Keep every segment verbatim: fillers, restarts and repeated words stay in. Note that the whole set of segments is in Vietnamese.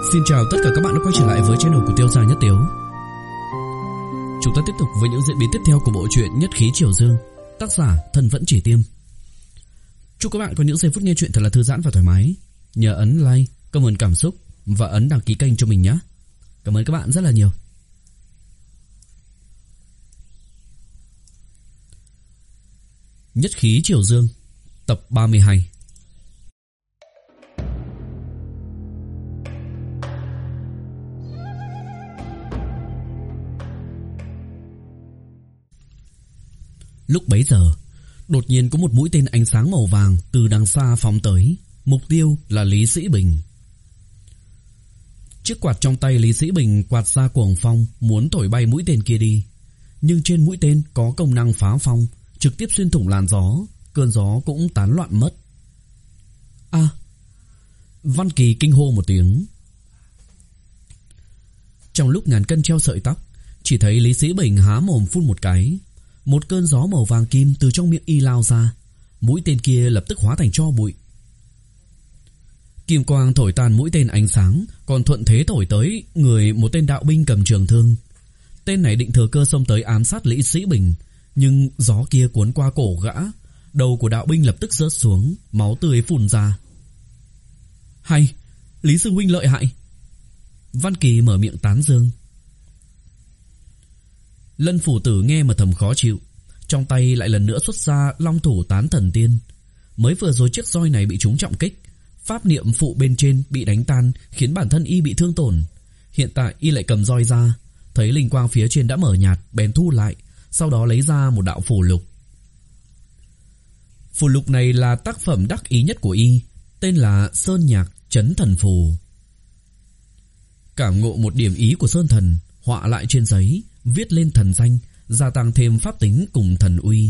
Xin chào tất cả các bạn đã quay trở lại với channel của Tiêu Gia Nhất Tiếu. Chúng ta tiếp tục với những diễn biến tiếp theo của bộ truyện Nhất Khí Triều Dương, tác giả Thân Vẫn Chỉ Tiêm. Chúc các bạn có những giây phút nghe truyện thật là thư giãn và thoải mái. Nhớ ấn like, comment cảm xúc và ấn đăng ký kênh cho mình nhé. Cảm ơn các bạn rất là nhiều. Nhất Khí Triều Dương, tập ba mươi hai. Lúc bấy giờ, đột nhiên có một mũi tên ánh sáng màu vàng từ đằng xa phóng tới. Mục tiêu là Lý Sĩ Bình. Chiếc quạt trong tay Lý Sĩ Bình quạt ra cuồng phong, muốn thổi bay mũi tên kia đi. Nhưng trên mũi tên có công năng phá phong, trực tiếp xuyên thủng làn gió. Cơn gió cũng tán loạn mất. À! Văn Kỳ kinh hô một tiếng. Trong lúc ngàn cân treo sợi tóc, chỉ thấy Lý Sĩ Bình há mồm phun một cái. Một cơn gió màu vàng kim từ trong miệng y lao ra. Mũi tên kia lập tức hóa thành tro bụi. Kim quang thổi tan mũi tên ánh sáng, còn thuận thế thổi tới người một tên đạo binh cầm trường thương. Tên này định thừa cơ xông tới ám sát Lý Sĩ Bình, nhưng gió kia cuốn qua cổ gã. Đầu của đạo binh lập tức rớt xuống, máu tươi phun ra. Hay, Lý sư huynh lợi hại. Văn Kỳ mở miệng tán dương. Lân phủ tử nghe mà thầm khó chịu, trong tay lại lần nữa xuất ra long thủ tán thần tiên. Mới vừa rồi chiếc roi này bị trúng trọng kích, pháp niệm phụ bên trên bị đánh tan, khiến bản thân y bị thương tổn. Hiện tại y lại cầm roi ra, thấy linh quang phía trên đã mở nhạt, bèn thu lại, sau đó lấy ra một đạo phù lục. Phù lục này là tác phẩm đắc ý nhất của y, tên là Sơn Nhạc Chấn Thần Phù. Cảm ngộ một điểm ý của Sơn Thần, họa lại trên giấy, viết lên thần danh, gia tăng thêm pháp tính cùng thần uy.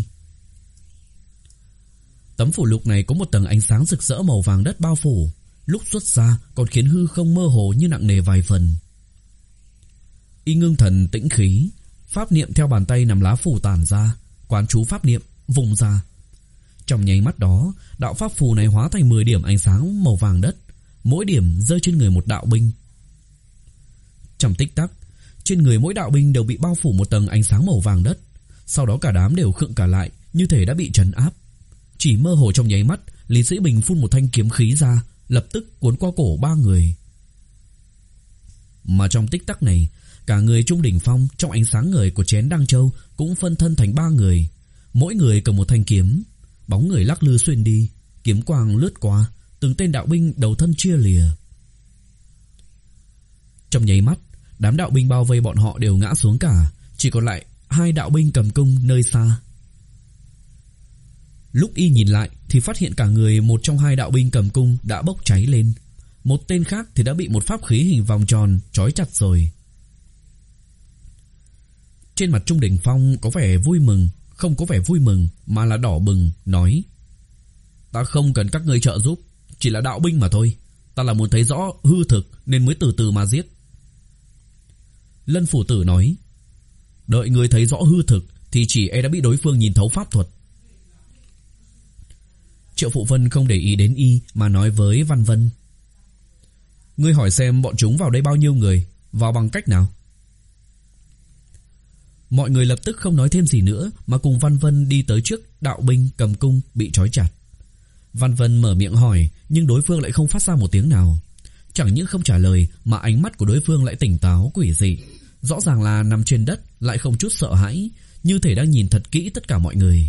Tấm phù lục này có một tầng ánh sáng rực rỡ màu vàng đất bao phủ, lúc xuất ra còn khiến hư không mơ hồ như nặng nề vài phần. Y ngưng thần tĩnh khí, pháp niệm theo bàn tay nằm lá phù tản ra, quán chú pháp niệm vùng ra. Trong nháy mắt đó, đạo pháp phù này hóa thành mười điểm ánh sáng màu vàng đất, mỗi điểm rơi trên người một đạo binh. Trong tích tắc, trên người mỗi đạo binh đều bị bao phủ một tầng ánh sáng màu vàng đất. Sau đó cả đám đều khựng cả lại, như thể đã bị trấn áp. Chỉ mơ hồ trong nháy mắt, Lý Sĩ Bình phun một thanh kiếm khí ra, lập tức cuốn qua cổ ba người. Mà trong tích tắc này, cả người Trung Đỉnh Phong trong ánh sáng ngời của chén Đăng Châu cũng phân thân thành ba người, mỗi người cầm một thanh kiếm. Bóng người lắc lư xuyên đi, kiếm quang lướt qua, từng tên đạo binh đầu thân chia lìa. Trong nháy mắt, đám đạo binh bao vây bọn họ đều ngã xuống cả, chỉ còn lại hai đạo binh cầm cung nơi xa. Lúc y nhìn lại thì phát hiện cả người một trong hai đạo binh cầm cung đã bốc cháy lên, một tên khác thì đã bị một pháp khí hình vòng tròn trói chặt rồi. Trên mặt Trung Đỉnh Phong có vẻ vui mừng, không có vẻ vui mừng mà là đỏ bừng, nói: Ta không cần các ngươi trợ giúp, chỉ là đạo binh mà thôi. Ta là muốn thấy rõ hư thực nên mới từ từ mà giết. Lân phủ tử nói: Đợi ngươi thấy rõ hư thực thì chỉ e đã bị đối phương nhìn thấu pháp thuật. Triệu Phụ Vân không để ý đến y mà nói với Văn Vân: Ngươi hỏi xem bọn chúng vào đây bao nhiêu người, vào bằng cách nào? Mọi người lập tức không nói thêm gì nữa mà cùng Văn Vân đi tới trước đạo binh cầm cung bị trói chặt. Văn Vân mở miệng hỏi, nhưng đối phương lại không phát ra một tiếng nào. Chẳng những không trả lời mà ánh mắt của đối phương lại tỉnh táo quỷ dị, rõ ràng là nằm trên đất lại không chút sợ hãi, như thể đang nhìn thật kỹ tất cả mọi người.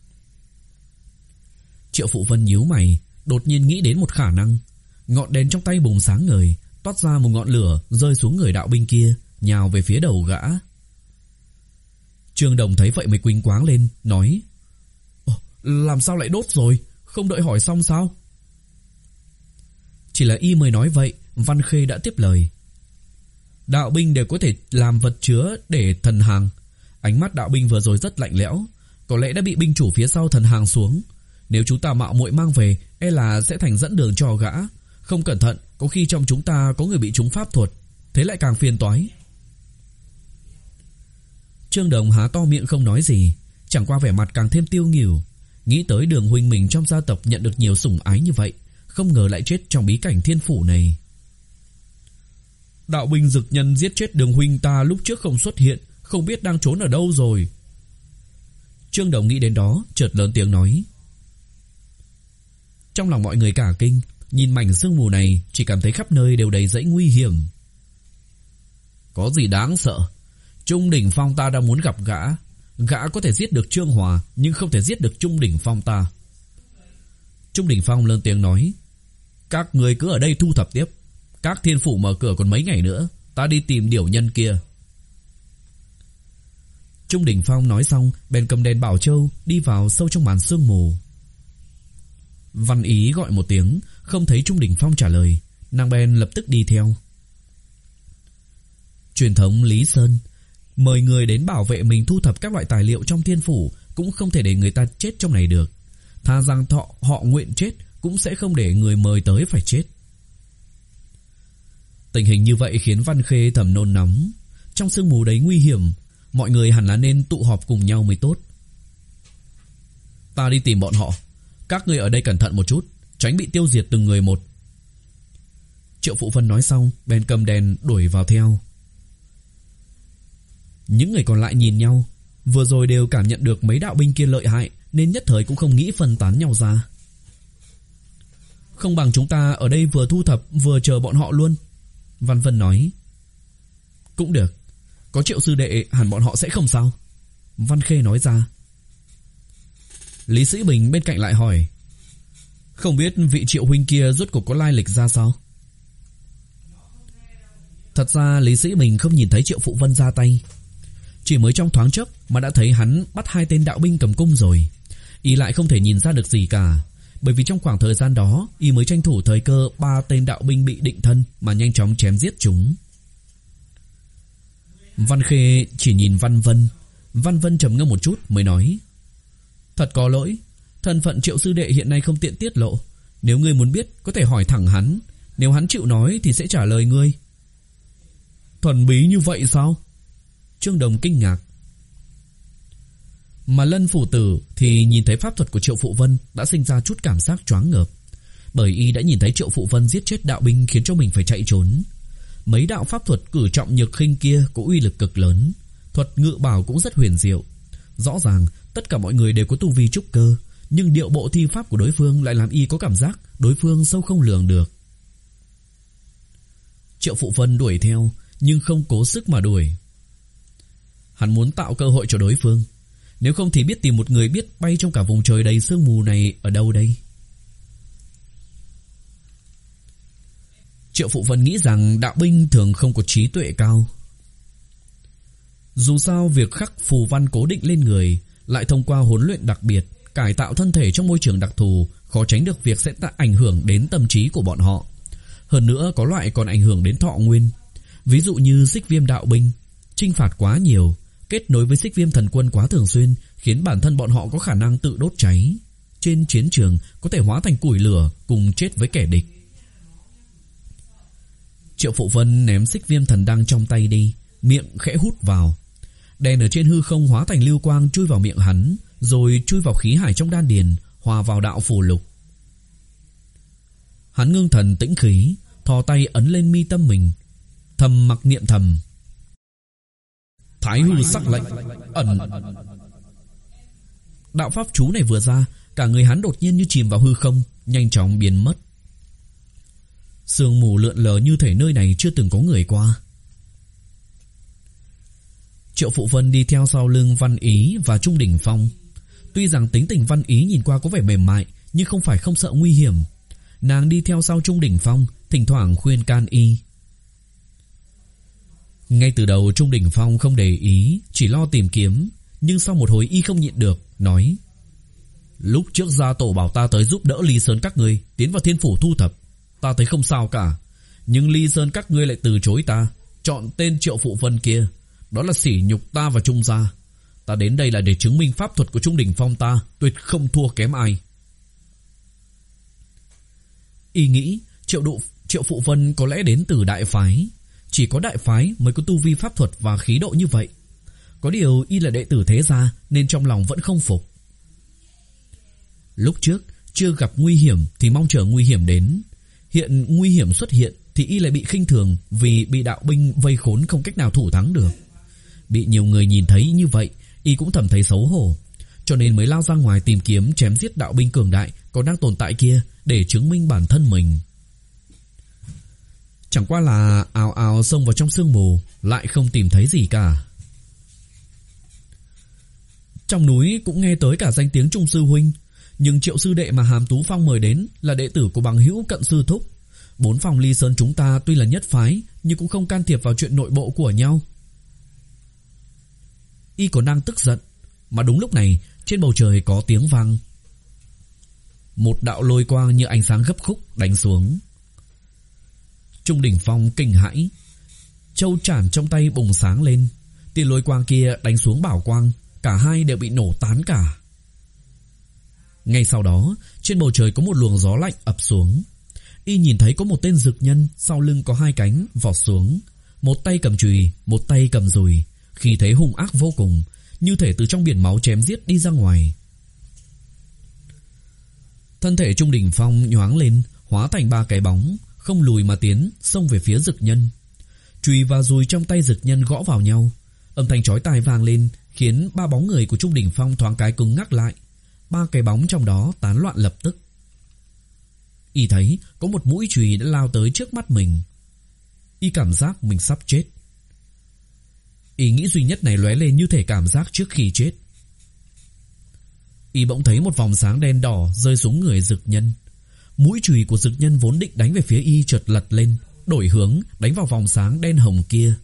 Triệu Phụ Vân nhíu mày, đột nhiên nghĩ đến một khả năng. Ngọn đèn trong tay bùng sáng ngời, toát ra một ngọn lửa rơi xuống người đạo binh kia, nhào về phía đầu gã. Trương Đồng thấy vậy mới quỳnh quáng lên, nói: Làm sao lại đốt rồi, không đợi hỏi xong sao? Chỉ là y mới nói vậy, Văn Khê đã tiếp lời: Đạo binh đều có thể làm vật chứa để thần hàng. Ánh mắt đạo binh vừa rồi rất lạnh lẽo, có lẽ đã bị binh chủ phía sau thần hàng xuống. Nếu chúng ta mạo muội mang về, e là sẽ thành dẫn đường cho gã. Không cẩn thận, có khi trong chúng ta có người bị trúng pháp thuật, thế lại càng phiền toái. Trương Đồng há to miệng không nói gì, chẳng qua vẻ mặt càng thêm tiêu nghỉu. Nghĩ tới Đường huynh mình trong gia tộc nhận được nhiều sủng ái như vậy, không ngờ lại chết trong bí cảnh thiên phủ này. Đạo binh dực nhân giết chết Đường huynh ta lúc trước không xuất hiện, không biết đang trốn ở đâu rồi. Trương Đồng nghĩ đến đó, chợt lớn tiếng nói. Trong lòng mọi người cả kinh, nhìn mảnh sương mù này, chỉ cảm thấy khắp nơi đều đầy dãy nguy hiểm. Có gì đáng sợ? Trung Đỉnh Phong ta đang muốn gặp gã. Gã có thể giết được Trương Hòa, nhưng không thể giết được Trung Đỉnh Phong ta. Trung Đỉnh Phong lớn tiếng nói. Các người cứ ở đây thu thập tiếp. Các thiên phủ mở cửa còn mấy ngày nữa, ta đi tìm điểu nhân kia. Trung Đỉnh Phong nói xong, bèn cầm đèn bảo châu đi vào sâu trong màn sương mù. Văn Ý gọi một tiếng, không thấy Trung Đỉnh Phong trả lời, nàng bèn lập tức đi theo. Truyền thống Lý Sơn, mời người đến bảo vệ mình thu thập các loại tài liệu trong thiên phủ, cũng không thể để người ta chết trong này được. Thà rằng thọ họ nguyện chết, cũng sẽ không để người mời tới phải chết. Tình hình như vậy khiến Văn Khê thầm nôn nóng. Trong sương mù đấy nguy hiểm, mọi người hẳn là nên tụ họp cùng nhau mới tốt. Ta đi tìm bọn họ, các người ở đây cẩn thận một chút, tránh bị tiêu diệt từng người một. Triệu Phụ Vân nói xong, bèn cầm đèn đuổi vào theo. Những người còn lại nhìn nhau, vừa rồi đều cảm nhận được mấy đạo binh kia lợi hại, nên nhất thời cũng không nghĩ phân tán nhau ra. Không bằng chúng ta ở đây vừa thu thập vừa chờ bọn họ luôn. Văn Vân nói. Cũng được, có Triệu sư đệ hẳn bọn họ sẽ không sao. Văn Khê nói ra. Lý Sĩ Bình bên cạnh lại hỏi. Không biết vị Triệu huynh kia rốt cuộc có lai lịch ra sao? Thật ra Lý Sĩ Bình không nhìn thấy Triệu Phụ Vân ra tay, chỉ mới trong thoáng chốc mà đã thấy hắn bắt hai tên đạo binh cầm cung rồi. Y lại không thể nhìn ra được gì cả, bởi vì trong khoảng thời gian đó y mới tranh thủ thời cơ ba tên đạo binh bị định thân mà nhanh chóng chém giết chúng. Văn Khê chỉ nhìn Văn Vân. Văn Vân trầm ngâm một chút mới nói. Thật có lỗi, thân phận Triệu sư đệ hiện nay không tiện tiết lộ. Nếu ngươi muốn biết có thể hỏi thẳng hắn, nếu hắn chịu nói thì sẽ trả lời ngươi. Thần bí như vậy sao? Trương Đồng kinh ngạc. Mà Lân phủ tử thì nhìn thấy pháp thuật của Triệu Phụ Vân đã sinh ra chút cảm giác choáng ngợp, bởi y đã nhìn thấy Triệu Phụ Vân giết chết đạo binh khiến cho mình phải chạy trốn. Mấy đạo pháp thuật cử trọng nhược khinh kia có uy lực cực lớn, thuật ngự bảo cũng rất huyền diệu. Rõ ràng tất cả mọi người đều có tu vi trúc cơ, nhưng điệu bộ thi pháp của đối phương lại làm y có cảm giác đối phương sâu không lường được. Triệu Phụ Vân đuổi theo, nhưng không cố sức mà đuổi. Hắn muốn tạo cơ hội cho đối phương, nếu không thì biết tìm một người biết bay trong cả vùng trời đầy sương mù này ở đâu đây. Triệu Phụ Vân nghĩ rằng đạo binh thường không có trí tuệ cao. Dù sao việc khắc phù văn cố định lên người, lại thông qua huấn luyện đặc biệt, cải tạo thân thể trong môi trường đặc thù, khó tránh được việc sẽ tạo ảnh hưởng đến tâm trí của bọn họ. Hơn nữa có loại còn ảnh hưởng đến thọ nguyên. Ví dụ như Xích Viêm đạo binh, chinh phạt quá nhiều, kết nối với Xích Viêm thần quân quá thường xuyên, khiến bản thân bọn họ có khả năng tự đốt cháy. Trên chiến trường có thể hóa thành củi lửa cùng chết với kẻ địch. Triệu Phụ Vân ném Xích Viêm thần đăng trong tay đi, miệng khẽ hút vào. Đèn ở trên hư không hóa thành lưu quang chui vào miệng hắn, rồi chui vào khí hải trong đan điền, hòa vào đạo phù lục. Hắn ngưng thần tĩnh khí, thò tay ấn lên mi tâm mình, thầm mặc niệm thầm. Thái hư sắc lệnh ẩn. Đạo pháp chú này vừa ra, cả người hắn đột nhiên như chìm vào hư không, nhanh chóng biến mất. Sương mù lượn lờ như thể nơi này chưa từng có người qua. Triệu Phụ Vân đi theo sau lưng Văn Ý và Trung Đỉnh Phong. Tuy rằng tính tình Văn Ý nhìn qua có vẻ mềm mại, nhưng không phải không sợ nguy hiểm. Nàng đi theo sau Trung Đỉnh Phong, thỉnh thoảng khuyên can y. Ngay từ đầu Trung Đỉnh Phong không để ý, chỉ lo tìm kiếm, nhưng sau một hồi y không nhịn được, nói: Lúc trước gia tổ bảo ta tới giúp đỡ Ly Sơn các ngươi tiến vào thiên phủ thu thập, ta thấy không sao cả. Nhưng Ly Sơn các ngươi lại từ chối ta, chọn tên Triệu Phụ Vân kia, đó là sỉ nhục ta và Trung gia. Ta đến đây là để chứng minh pháp thuật của Trung Đỉnh Phong ta tuyệt không thua kém ai. Y nghĩ Triệu Đụ Triệu Phụ Vân có lẽ đến từ đại phái, chỉ có đại phái mới có tu vi pháp thuật và khí độ như vậy. Có điều y là đệ tử thế gia nên trong lòng vẫn không phục. Lúc trước chưa gặp nguy hiểm thì mong chờ nguy hiểm đến, hiện nguy hiểm xuất hiện thì y lại bị khinh thường vì bị đạo binh vây khốn không cách nào thủ thắng được. Bị nhiều người nhìn thấy như vậy, y cũng thầm thấy xấu hổ, cho nên mới lao ra ngoài tìm kiếm chém giết đạo binh cường đại còn đang tồn tại kia để chứng minh bản thân mình. Chẳng qua là ào ào xông vào trong sương mù, lại không tìm thấy gì cả. Trong núi cũng nghe tới cả danh tiếng Trung sư huynh, nhưng Triệu sư đệ mà Hàm Tú Phong mời đến là đệ tử của bằng hữu Cận sư thúc. Bốn phòng Ly Sơn chúng ta tuy là nhất phái, nhưng cũng không can thiệp vào chuyện nội bộ của nhau. Y còn đang tức giận, mà đúng lúc này trên bầu trời có tiếng vang. Một đạo lôi quang như ánh sáng gấp khúc đánh xuống. Trung Đỉnh Phong kinh hãi, châu trảm trong tay bùng sáng lên. Tia lôi quang kia đánh xuống bảo quang, cả hai đều bị nổ tán cả. Ngay sau đó, trên bầu trời có một luồng gió lạnh ập xuống. Y nhìn thấy có một tên dực nhân sau lưng có hai cánh vọt xuống, một tay cầm chùy, một tay cầm dùi, khí thế hung ác vô cùng, như thể từ trong biển máu chém giết đi ra ngoài. Thân thể Trung Đỉnh Phong nhoáng lên, hóa thành ba cái bóng, không lùi mà tiến, xông về phía dực nhân. Chùy và dùi trong tay dực nhân gõ vào nhau, âm thanh chói tai vang lên, khiến ba bóng người của Trung Đỉnh Phong thoáng cái cứng ngắc lại. Ba cái bóng trong đó tán loạn lập tức. Y thấy có một mũi chùy đã lao tới trước mắt mình. Y cảm giác mình sắp chết. Ý nghĩ duy nhất này lóe lên như thể cảm giác trước khi chết. Y bỗng thấy một vòng sáng đen đỏ rơi xuống người dực nhân. Mũi chùy của dực nhân vốn định đánh về phía Y chợt lật lên, đổi hướng đánh vào vòng sáng đen hồng kia.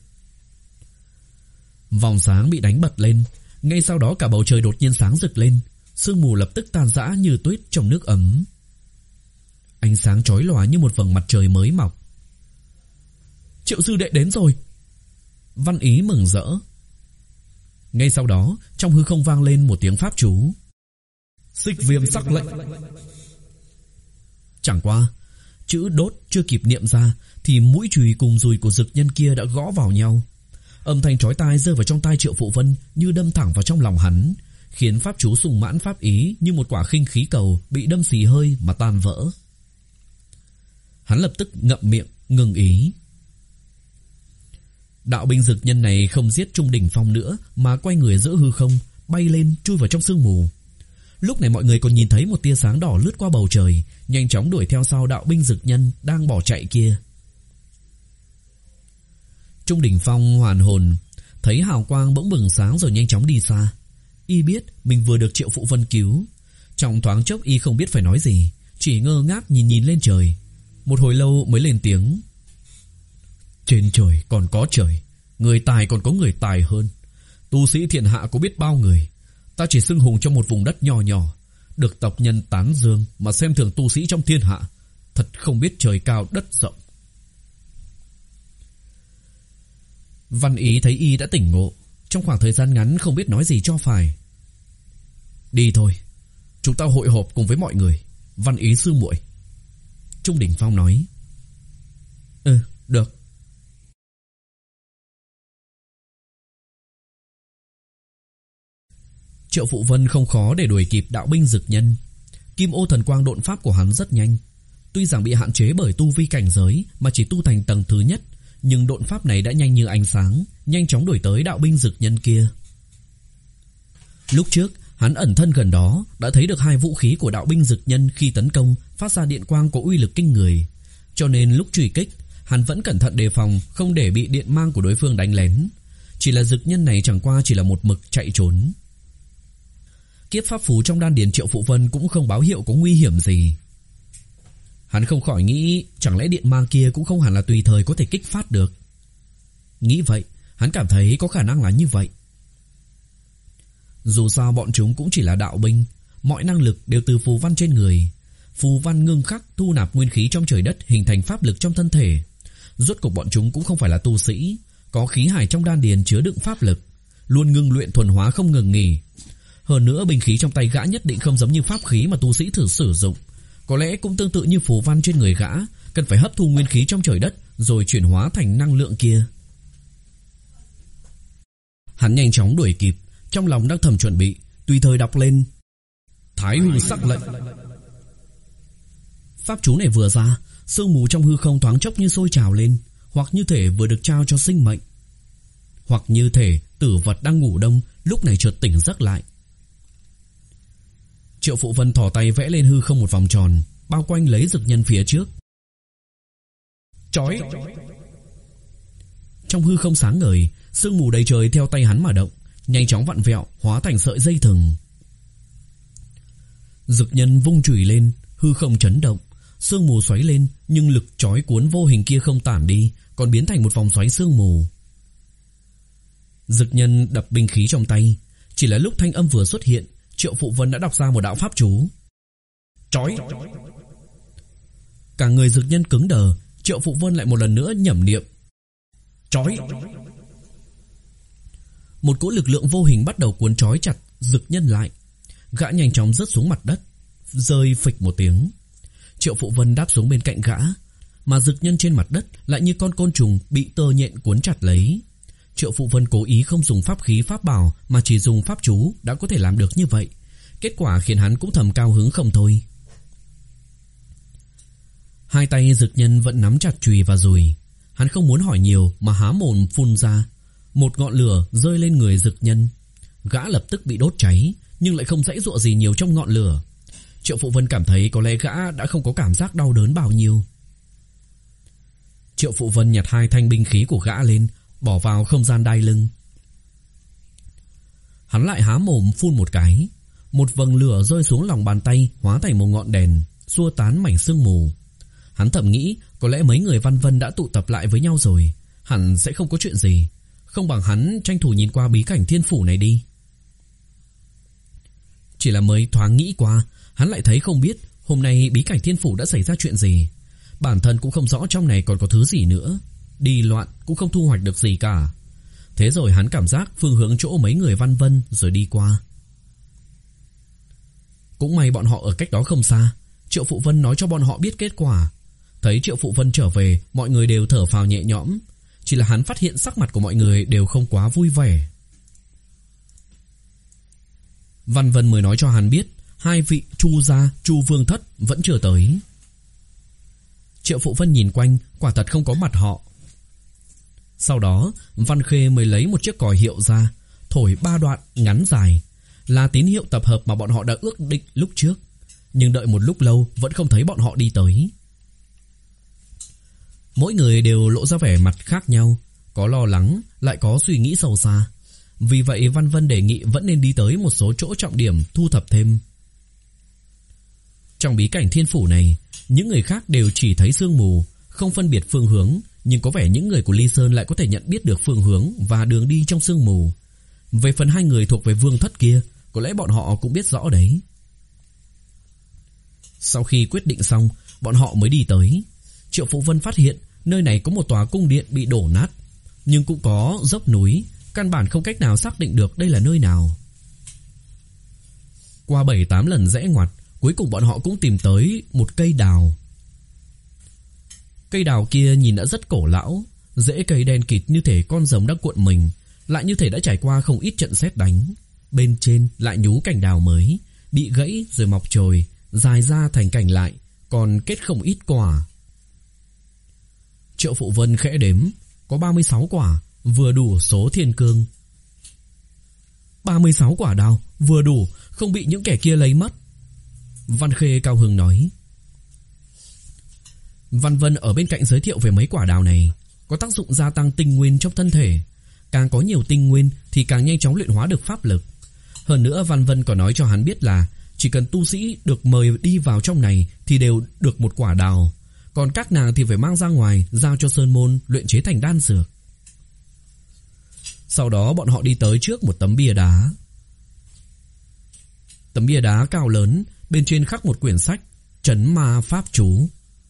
Vòng sáng bị đánh bật lên, ngay sau đó cả bầu trời đột nhiên sáng rực lên, sương mù lập tức tan rã như tuyết trong nước ấm. Ánh sáng chói lòa như một vầng mặt trời mới mọc. Triệu sư đệ đến rồi. Văn Ý mừng rỡ. Ngay sau đó, trong hư không vang lên một tiếng pháp chú. Xích viêm sắc lệnh. Chẳng qua, chữ đốt chưa kịp niệm ra thì mũi chùy cùng dùi của dực nhân kia đã gõ vào nhau. Âm thanh chói tai rơi vào trong tai Triệu Phụ Vân như đâm thẳng vào trong lòng hắn, khiến pháp chú sùng mãn pháp ý như một quả khinh khí cầu bị đâm xì hơi mà tan vỡ. Hắn lập tức ngậm miệng ngừng ý. Đạo binh dực nhân này không giết Trung Đỉnh Phong nữa, mà quay người giữa hư không, bay lên chui vào trong sương mù. Lúc này mọi người còn nhìn thấy một tia sáng đỏ lướt qua bầu trời, nhanh chóng đuổi theo sau đạo binh dực nhân đang bỏ chạy kia. Trung Đỉnh Phong hoàn hồn, thấy hào quang bỗng bừng sáng rồi nhanh chóng đi xa. Y biết mình vừa được Triệu Phụ Vân cứu. Trong thoáng chốc Y không biết phải nói gì, chỉ ngơ ngác nhìn nhìn lên trời. Một hồi lâu mới lên tiếng. Trên trời còn có trời, người tài còn có người tài hơn. Tu sĩ thiên hạ có biết bao người, ta chỉ xưng hùng trong một vùng đất nhỏ nhỏ, được tộc nhân tán dương mà xem thường tu sĩ trong thiên hạ, thật không biết trời cao đất rộng. Văn Ý thấy Y đã tỉnh ngộ, trong khoảng thời gian ngắn không biết nói gì cho phải. Đi thôi, chúng ta hội họp cùng với mọi người. Văn Ý sư muội. Trung Đỉnh Phong nói. Ừ, được. Triệu Phụ Vân không khó để đuổi kịp đạo binh dực nhân. Kim ô thần quang độn pháp của hắn rất nhanh. Tuy rằng bị hạn chế bởi tu vi cảnh giới mà chỉ tu thành tầng thứ nhất, nhưng độn pháp này đã nhanh như ánh sáng, nhanh chóng đuổi tới đạo binh dực nhân kia. Lúc trước, hắn ẩn thân gần đó, đã thấy được hai vũ khí của đạo binh dực nhân khi tấn công phát ra điện quang có uy lực kinh người. Cho nên lúc truy kích, hắn vẫn cẩn thận đề phòng không để bị điện mang của đối phương đánh lén. Chỉ là dực nhân này chẳng qua chỉ là một mực chạy trốn. Kiếp pháp phù trong đan điền Triệu Phụ Vân cũng không báo hiệu có nguy hiểm gì. Hắn không khỏi nghĩ chẳng lẽ điện mang kia cũng không hẳn là tùy thời có thể kích phát được. Nghĩ vậy, hắn cảm thấy có khả năng là như vậy. Dù sao bọn chúng cũng chỉ là đạo binh, mọi năng lực đều từ phù văn trên người. Phù văn ngưng khắc thu nạp nguyên khí trong trời đất hình thành pháp lực trong thân thể. Rốt cuộc bọn chúng cũng không phải là tu sĩ, có khí hải trong đan điền chứa đựng pháp lực, luôn ngưng luyện thuần hóa không ngừng nghỉ. Hơn nữa binh khí trong tay gã nhất định không giống như pháp khí mà tu sĩ thử sử dụng, có lẽ cũng tương tự như phù văn trên người gã, cần phải hấp thu nguyên khí trong trời đất rồi chuyển hóa thành năng lượng kia. Hắn nhanh chóng đuổi kịp, trong lòng đang thầm chuẩn bị, tùy thời đọc lên Thái Hư sắc lệnh. Pháp chú này vừa ra, sương mù trong hư không thoáng chốc như sôi trào lên, hoặc như thể vừa được trao cho sinh mệnh, hoặc như thể tử vật đang ngủ đông lúc này chợt tỉnh giấc lại. Triệu Phụ Vân thò tay vẽ lên hư không một vòng tròn, bao quanh lấy dực nhân phía trước. Chói! Trong hư không sáng ngời, sương mù đầy trời theo tay hắn mà động, nhanh chóng vặn vẹo, hóa thành sợi dây thừng. Dực nhân vung chùy lên, hư không chấn động, sương mù xoáy lên, nhưng lực chói cuốn vô hình kia không tản đi, còn biến thành một vòng xoáy sương mù. Dực nhân đập binh khí trong tay, chỉ là lúc thanh âm vừa xuất hiện, Triệu Phụ Vân đã đọc ra một đạo pháp chú. Chói! Cả người dực nhân cứng đờ, Triệu Phụ Vân lại một lần nữa nhẩm niệm. Chói! Một cỗ lực lượng vô hình bắt đầu cuốn trói chặt dực nhân lại. Gã nhanh chóng rớt xuống mặt đất, rơi phịch một tiếng. Triệu Phụ Vân đáp xuống bên cạnh gã, mà dực nhân trên mặt đất lại như con côn trùng bị tơ nhện cuốn chặt lấy. Triệu Phụ Vân cố ý không dùng pháp khí pháp bảo mà chỉ dùng pháp chú đã có thể làm được như vậy. Kết quả khiến hắn cũng thầm cao hứng không thôi. Hai tay dực nhân vẫn nắm chặt chùy và dùi. Hắn không muốn hỏi nhiều mà há mồm phun ra. Một ngọn lửa rơi lên người dực nhân. Gã lập tức bị đốt cháy, nhưng lại không giãy giụa gì nhiều trong ngọn lửa. Triệu Phụ Vân cảm thấy có lẽ gã đã không có cảm giác đau đớn bao nhiêu. Triệu Phụ Vân nhặt hai thanh binh khí của gã lên, bỏ vào không gian đai lưng. Hắn lại há mồm phun một cái. Một vầng lửa rơi xuống lòng bàn tay, hóa thành một ngọn đèn, xua tán mảnh sương mù. Hắn thầm nghĩ có lẽ mấy người Văn Vân đã tụ tập lại với nhau rồi, hẳn sẽ không có chuyện gì. Không bằng hắn tranh thủ nhìn qua bí cảnh thiên phủ này đi. Chỉ là mới thoáng nghĩ qua, hắn lại thấy không biết hôm nay bí cảnh thiên phủ đã xảy ra chuyện gì. Bản thân cũng không rõ trong này còn có thứ gì nữa. Đi loạn cũng không thu hoạch được gì cả. Thế rồi hắn cảm giác phương hướng chỗ mấy người Văn Vân rồi đi qua. Cũng may bọn họ ở cách đó không xa. Triệu Phụ Vân nói cho bọn họ biết kết quả. Thấy Triệu Phụ Vân trở về, mọi người đều thở phào nhẹ nhõm. Chỉ là hắn phát hiện sắc mặt của mọi người đều không quá vui vẻ. Văn Vân mới nói cho hắn biết hai vị Chu gia, Chu Vương Thất vẫn chưa tới. Triệu Phụ Vân nhìn quanh, quả thật không có mặt họ. Sau đó Văn Khê mới lấy một chiếc còi hiệu ra, thổi ba đoạn ngắn dài, là tín hiệu tập hợp mà bọn họ đã ước định lúc trước. Nhưng đợi một lúc lâu vẫn không thấy bọn họ đi tới. Mỗi người đều lộ ra vẻ mặt khác nhau, có lo lắng, lại có suy nghĩ sâu xa. Vì vậy Văn Vân đề nghị vẫn nên đi tới một số chỗ trọng điểm thu thập thêm. Trong bí cảnh thiên phủ này, những người khác đều chỉ thấy sương mù, không phân biệt phương hướng, nhưng có vẻ những người của Ly Sơn lại có thể nhận biết được phương hướng và đường đi trong sương mù. Về phần hai người thuộc về Vương Thất kia, có lẽ bọn họ cũng biết rõ đấy. Sau khi quyết định xong, bọn họ mới đi tới. Triệu Phụ Vân phát hiện nơi này có một tòa cung điện bị đổ nát, nhưng cũng có dốc núi, căn bản không cách nào xác định được đây là nơi nào. Qua bảy tám lần rẽ ngoặt, cuối cùng bọn họ cũng tìm tới một cây đào. Cây đào kia nhìn đã rất cổ lão, rễ cây đen kịt như thể con rồng đang cuộn mình, lại như thể đã trải qua không ít trận sét đánh. Bên trên lại nhú cành đào mới, bị gãy rồi mọc chồi, dài ra thành cành lại, còn kết không ít quả. Triệu Phụ Vân khẽ đếm, có ba mươi sáu quả, vừa đủ số thiên cương. ba mươi sáu quả đào, vừa đủ, không bị những kẻ kia lấy mất. Văn Khê cao hứng nói. Văn Vân ở bên cạnh giới thiệu về mấy quả đào này, có tác dụng gia tăng tinh nguyên trong thân thể. Càng có nhiều tinh nguyên thì càng nhanh chóng luyện hóa được pháp lực. Hơn nữa Văn Vân còn nói cho hắn biết là chỉ cần tu sĩ được mời đi vào trong này thì đều được một quả đào, còn các nàng thì phải mang ra ngoài giao cho Sơn Môn luyện chế thành đan dược. Sau đó bọn họ đi tới trước một tấm bia đá. Tấm bia đá cao lớn, bên trên khắc một quyển sách Trấn Ma Pháp Chú.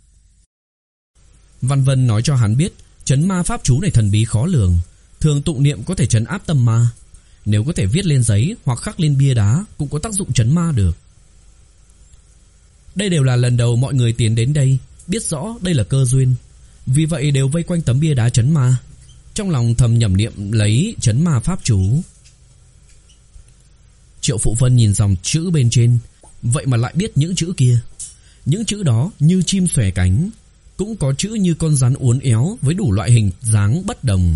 Văn Vân nói cho hắn biết Trấn Ma Pháp Chú này thần bí khó lường, thường tụng niệm có thể trấn áp tâm ma. Nếu có thể viết lên giấy hoặc khắc lên bia đá cũng có tác dụng trấn ma được. Đây đều là lần đầu mọi người tiến đến đây, biết rõ đây là cơ duyên, vì vậy đều vây quanh tấm bia đá trấn ma, trong lòng thầm nhẩm niệm lấy Trấn Ma Pháp Chú. Triệu Phụ Vân nhìn dòng chữ bên trên, vậy mà lại biết những chữ kia. Những chữ đó như chim xòe cánh, cũng có chữ như con rắn uốn éo với đủ loại hình dáng bất đồng.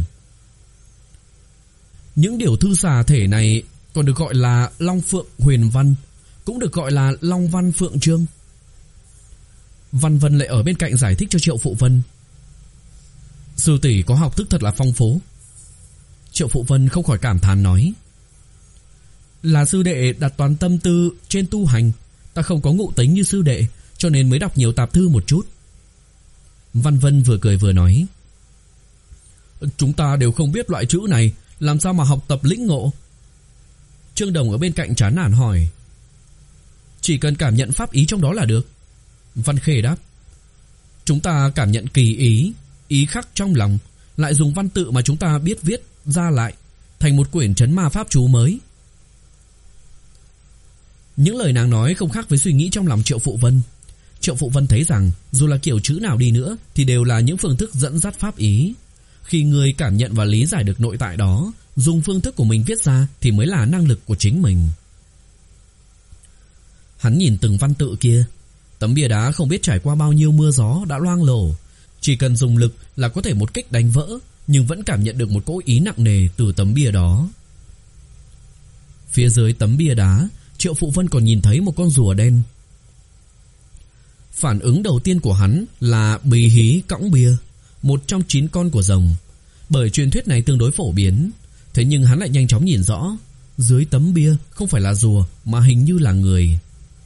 Những điều thư xà thể này còn được gọi là long phượng huyền văn, cũng được gọi là long văn phượng chương. Văn Vân lại ở bên cạnh giải thích cho Triệu Phụ Vân. Sư tỷ có học thức thật là phong phú. Triệu Phụ Vân không khỏi cảm thán nói. Là sư đệ đặt toàn tâm tư trên tu hành, ta không có ngộ tính như sư đệ, cho nên mới đọc nhiều tạp thư một chút. Văn Vân vừa cười vừa nói. Chúng ta đều không biết loại chữ này, làm sao mà học tập lĩnh ngộ? Trương Đồng ở bên cạnh chán nản hỏi. Chỉ cần cảm nhận pháp ý trong đó là được. Văn Khê đáp. Chúng ta cảm nhận kỳ ý, ý khắc trong lòng, lại dùng văn tự mà chúng ta biết viết ra lại thành một quyển trấn ma pháp chú mới. Những lời nàng nói không khác với suy nghĩ trong lòng Triệu Phụ Vân. Triệu Phụ Vân thấy rằng dù là kiểu chữ nào đi nữa thì đều là những phương thức dẫn dắt pháp ý. Khi người cảm nhận và lý giải được nội tại đó, dùng phương thức của mình viết ra thì mới là năng lực của chính mình. Hắn nhìn từng văn tự kia. Tấm bia đá không biết trải qua bao nhiêu mưa gió đã loang lổ, chỉ cần dùng lực là có thể một kích đánh vỡ, nhưng vẫn cảm nhận được một cỗ ý nặng nề từ tấm bia đó. Phía dưới tấm bia đá, Triệu Phụ Vân còn nhìn thấy một con rùa đen. Phản ứng đầu tiên của hắn là bì hí cõng bia, một trong chín con của rồng. Bởi truyền thuyết này tương đối phổ biến, thế nhưng hắn lại nhanh chóng nhìn rõ, dưới tấm bia không phải là rùa mà hình như là người.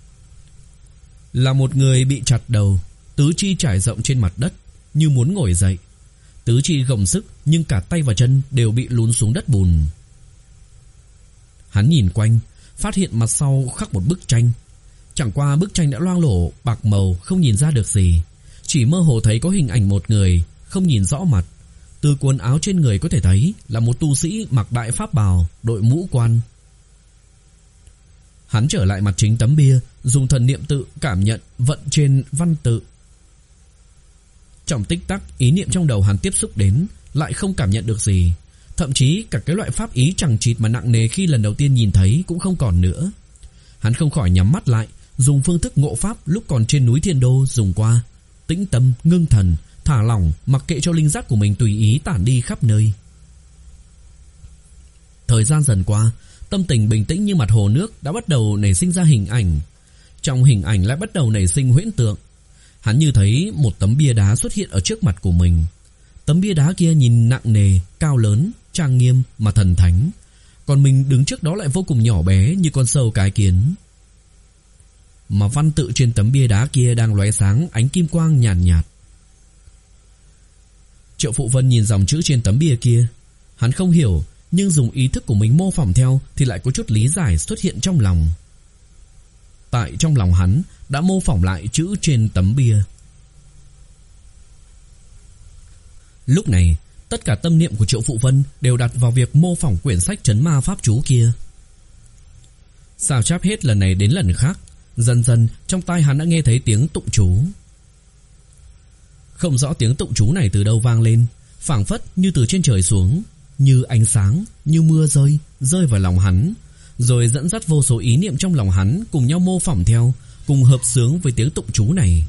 Là một người bị chặt đầu, tứ chi trải rộng trên mặt đất, như muốn ngồi dậy. Tứ chi gồng sức nhưng cả tay và chân đều bị lún xuống đất bùn. Hắn nhìn quanh, phát hiện mặt sau khắc một bức tranh. Chẳng qua bức tranh đã loang lổ bạc màu, không nhìn ra được gì, chỉ mơ hồ thấy có hình ảnh một người, không nhìn rõ mặt. Từ quần áo trên người có thể thấy là một tu sĩ mặc đại pháp bào, đội mũ quan. Hắn trở lại mặt chính tấm bia, dùng thần niệm tự cảm nhận vận trên văn tự. Trong tích tắc, ý niệm trong đầu hắn tiếp xúc đến lại không cảm nhận được gì, thậm chí cả cái loại pháp ý chằng chịt mà nặng nề khi lần đầu tiên nhìn thấy cũng không còn nữa. Hắn không khỏi nhắm mắt lại, dùng phương thức ngộ pháp lúc còn trên núi Thiên Đô dùng qua, tĩnh tâm, ngưng thần, thả lỏng, mặc kệ cho linh giác của mình tùy ý tản đi khắp nơi. Thời gian dần qua, tâm tình bình tĩnh như mặt hồ nước đã bắt đầu nảy sinh ra hình ảnh. Trong hình ảnh lại bắt đầu nảy sinh huyễn tượng. Hắn như thấy một tấm bia đá xuất hiện ở trước mặt của mình. Tấm bia đá kia nhìn nặng nề, cao lớn, trang nghiêm mà thần thánh, còn mình đứng trước đó lại vô cùng nhỏ bé như con sâu cái kiến. Mà văn tự trên tấm bia đá kia đang lóe sáng ánh kim quang nhàn nhạt, nhạt. Triệu Phụ Vân nhìn dòng chữ trên tấm bia kia. Hắn không hiểu, nhưng dùng ý thức của mình mô phỏng theo thì lại có chút lý giải xuất hiện trong lòng. Tại trong lòng hắn đã mô phỏng lại chữ trên tấm bia. Lúc này, tất cả tâm niệm của Triệu Phụ Vân đều đặt vào việc mô phỏng quyển sách trấn ma pháp chú kia. Sao cháp hết lần này đến lần khác, dần dần trong tai hắn đã nghe thấy tiếng tụng chú. Không rõ tiếng tụng chú này từ đâu vang lên, phảng phất như từ trên trời xuống, như ánh sáng, như mưa rơi, rơi vào lòng hắn, rồi dẫn dắt vô số ý niệm trong lòng hắn cùng nhau mô phỏng theo, cùng hợp xướng với tiếng tụng chú này.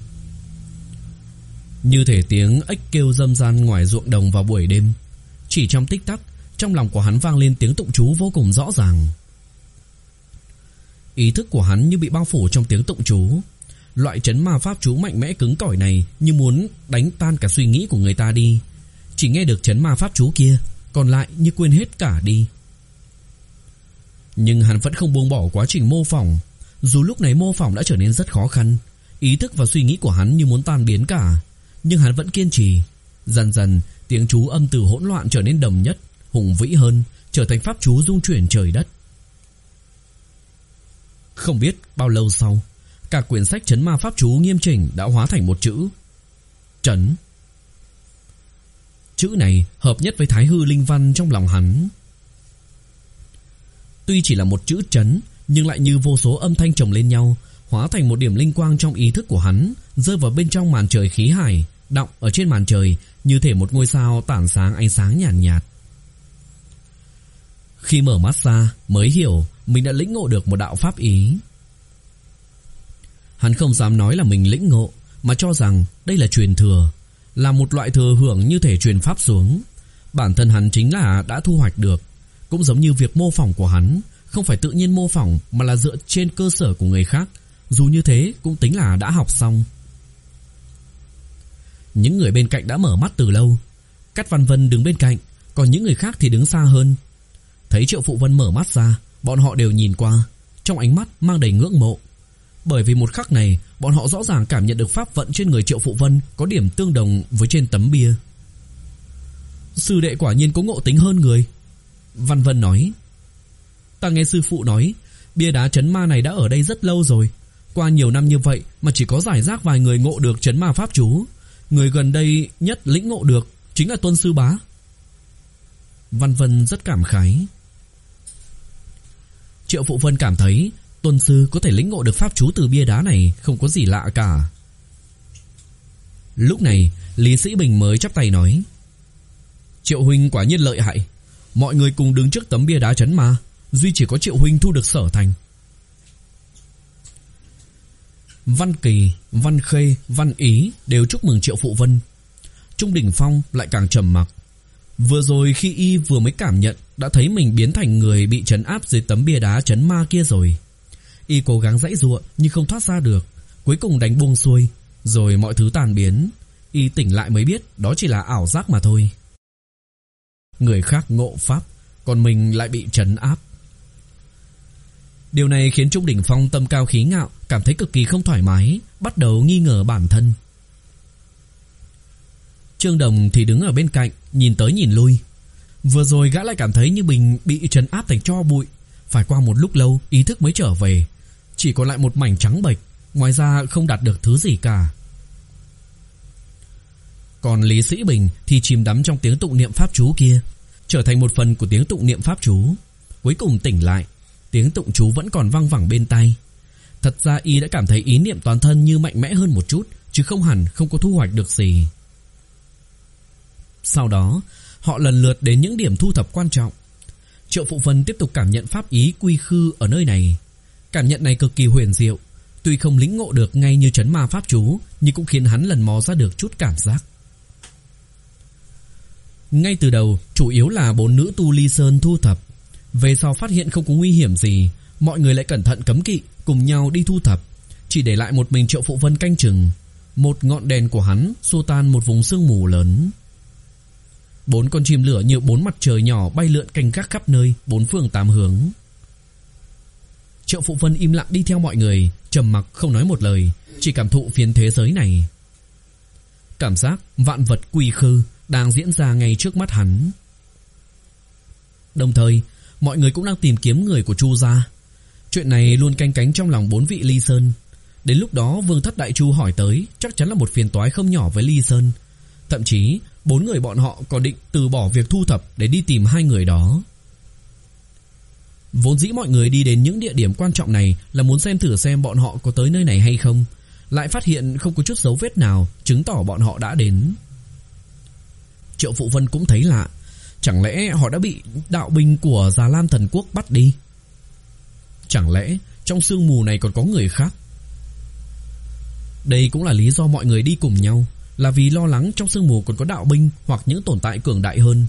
Như thể tiếng ếch kêu râm ran ngoài ruộng đồng vào buổi đêm. Chỉ trong tích tắc, trong lòng của hắn vang lên tiếng tụng chú vô cùng rõ ràng. Ý thức của hắn như bị bao phủ trong tiếng tụng chú. Loại trấn ma pháp chú mạnh mẽ cứng cỏi này như muốn đánh tan cả suy nghĩ của người ta đi. Chỉ nghe được trấn ma pháp chú kia, còn lại như quên hết cả đi. Nhưng hắn vẫn không buông bỏ quá trình mô phỏng. Dù lúc này mô phỏng đã trở nên rất khó khăn, ý thức và suy nghĩ của hắn như muốn tan biến cả, nhưng hắn vẫn kiên trì. Dần dần tiếng chú âm từ hỗn loạn trở nên đồng nhất, hùng vĩ hơn, trở thành pháp chú rung chuyển trời đất. Không biết bao lâu sau, cả quyển sách trấn ma pháp chú nghiêm chỉnh đã hóa thành một chữ: trấn. Chữ này hợp nhất với thái hư linh văn trong lòng hắn. Tuy chỉ là một chữ trấn, nhưng lại như vô số âm thanh chồng lên nhau, hóa thành một điểm linh quang trong ý thức của hắn, rơi vào bên trong màn trời khí hải, đọng ở trên màn trời, như thể một ngôi sao tản sáng ánh sáng nhàn nhạt, nhạt. Khi mở mắt ra, mới hiểu mình đã lĩnh ngộ được một đạo pháp ý. Hắn không dám nói là mình lĩnh ngộ, mà cho rằng đây là truyền thừa, là một loại thừa hưởng như thể truyền pháp xuống. Bản thân hắn chính là đã thu hoạch được. Cũng giống như việc mô phỏng của hắn không phải tự nhiên mô phỏng, mà là dựa trên cơ sở của người khác. Dù như thế cũng tính là đã học xong. Những người bên cạnh đã mở mắt từ lâu. Cát Văn Vân đứng bên cạnh, còn những người khác thì đứng xa hơn. Thấy Triệu Phụ Vân mở mắt ra, bọn họ đều nhìn qua, trong ánh mắt mang đầy ngưỡng mộ. Bởi vì một khắc này, bọn họ rõ ràng cảm nhận được pháp vận trên người Triệu Phụ Vân có điểm tương đồng với trên tấm bia. Sư đệ quả nhiên có ngộ tính hơn người. Văn Vân nói. Ta nghe sư phụ nói, bia đá trấn ma này đã ở đây rất lâu rồi. Qua nhiều năm như vậy mà chỉ có giải rác vài người ngộ được trấn ma pháp chú. Người gần đây nhất lĩnh ngộ được chính là Tuân Sư Bá. Văn Vân rất cảm khái. Triệu Phụ Vân cảm thấy Tuân Sư có thể lĩnh ngộ được pháp chú từ bia đá này không có gì lạ cả. Lúc này Lý Sĩ Bình mới chắp tay nói. Triệu huynh quả nhiên lợi hại. Mọi người cùng đứng trước tấm bia đá trấn ma, duy chỉ có Triệu huynh thu được sở thành. Văn Kỳ, Văn Khê, Văn Ý đều chúc mừng Triệu Phụ Vân. Trung Đình Phong lại càng trầm mặc. Vừa rồi khi y vừa mới cảm nhận đã thấy mình biến thành người bị trấn áp dưới tấm bia đá trấn ma kia rồi. Y cố gắng giãy giụa nhưng không thoát ra được, cuối cùng đánh buông xuôi, rồi mọi thứ tan biến. Y tỉnh lại mới biết đó chỉ là ảo giác mà thôi. Người khác ngộ pháp, còn mình lại bị trấn áp. Điều này khiến Trung Đình Phong tâm cao khí ngạo, cảm thấy cực kỳ không thoải mái, bắt đầu nghi ngờ bản thân. Trương Đồng thì đứng ở bên cạnh, nhìn tới nhìn lui. Vừa rồi gã lại cảm thấy như mình bị trấn áp thành tro bụi. Phải qua một lúc lâu ý thức mới trở về, chỉ còn lại một mảnh trắng bệch, ngoài ra không đạt được thứ gì cả. Còn Lý Sĩ Bình thì chìm đắm trong tiếng tụng niệm pháp chú kia, trở thành một phần của tiếng tụng niệm pháp chú. Cuối cùng tỉnh lại, tiếng tụng chú vẫn còn vang vẳng bên tai. Thật ra y đã cảm thấy ý niệm toàn thân như mạnh mẽ hơn một chút, chứ không hẳn không có thu hoạch được gì. Sau đó họ lần lượt đến những điểm thu thập quan trọng. Triệu Phụ Vân tiếp tục cảm nhận pháp ý quy khư ở nơi này. Cảm nhận này cực kỳ huyền diệu, tuy không lĩnh ngộ được ngay như trấn ma pháp chú, nhưng cũng khiến hắn lần mò ra được chút cảm giác. Ngay từ đầu chủ yếu là bốn nữ tu Ly Sơn thu thập. Về sau phát hiện không có nguy hiểm gì, mọi người lại cẩn thận cấm kỵ, cùng nhau đi thu thập. Chỉ để lại một mình Triệu Phụ Vân canh chừng. Một ngọn đèn của hắn xua tan một vùng sương mù lớn. Bốn con chim lửa như bốn mặt trời nhỏ bay lượn canh gác khắp nơi, bốn phương tám hướng. Triệu Phụ Vân im lặng đi theo mọi người, trầm mặc không nói một lời, chỉ cảm thụ phiến thế giới này. Cảm giác vạn vật quy khư đang diễn ra ngay trước mắt hắn. Đồng thời mọi người cũng đang tìm kiếm người của Chu gia. Chuyện này luôn canh cánh trong lòng bốn vị Ly Sơn. Đến lúc đó Vương Thất Đại Chu hỏi tới, chắc chắn là một phiền toái không nhỏ với Ly Sơn. Thậm chí bốn người bọn họ còn định từ bỏ việc thu thập để đi tìm hai người đó. Vốn dĩ mọi người đi đến những địa điểm quan trọng này là muốn xem thử xem bọn họ có tới nơi này hay không, lại phát hiện không có chút dấu vết nào chứng tỏ bọn họ đã đến. Triệu Phụ Vân cũng thấy lạ, chẳng lẽ họ đã bị đạo binh của Già Lam Thần Quốc bắt đi? Chẳng lẽ trong sương mù này còn có người khác? Đây cũng là lý do mọi người đi cùng nhau, là vì lo lắng trong sương mù còn có đạo binh hoặc những tồn tại cường đại hơn.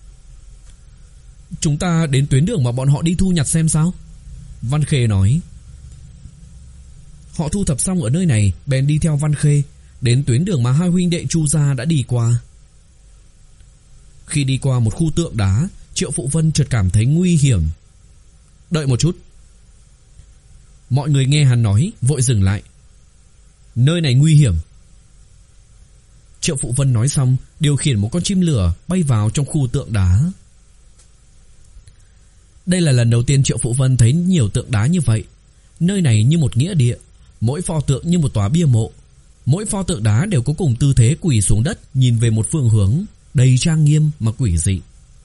Chúng ta đến tuyến đường mà bọn họ đi thu nhặt xem sao? Văn Khê nói. Họ thu thập xong ở nơi này, bèn đi theo Văn Khê đến tuyến đường mà hai huynh đệ Chu gia đã đi qua. Khi đi qua một khu tượng đá, Triệu Phụ Vân chợt cảm thấy nguy hiểm. Đợi một chút. Mọi người nghe hắn nói vội dừng lại. Nơi này nguy hiểm. Triệu Phụ Vân nói xong, điều khiển một con chim lửa bay vào trong khu tượng đá. Đây là lần đầu tiên Triệu Phụ Vân thấy nhiều tượng đá như vậy. Nơi này như một nghĩa địa, mỗi pho tượng như một tòa bia mộ. Mỗi pho tượng đá đều có cùng tư thế quỳ xuống đất, nhìn về một phương hướng, đầy trang nghiêm mà quỷ dị.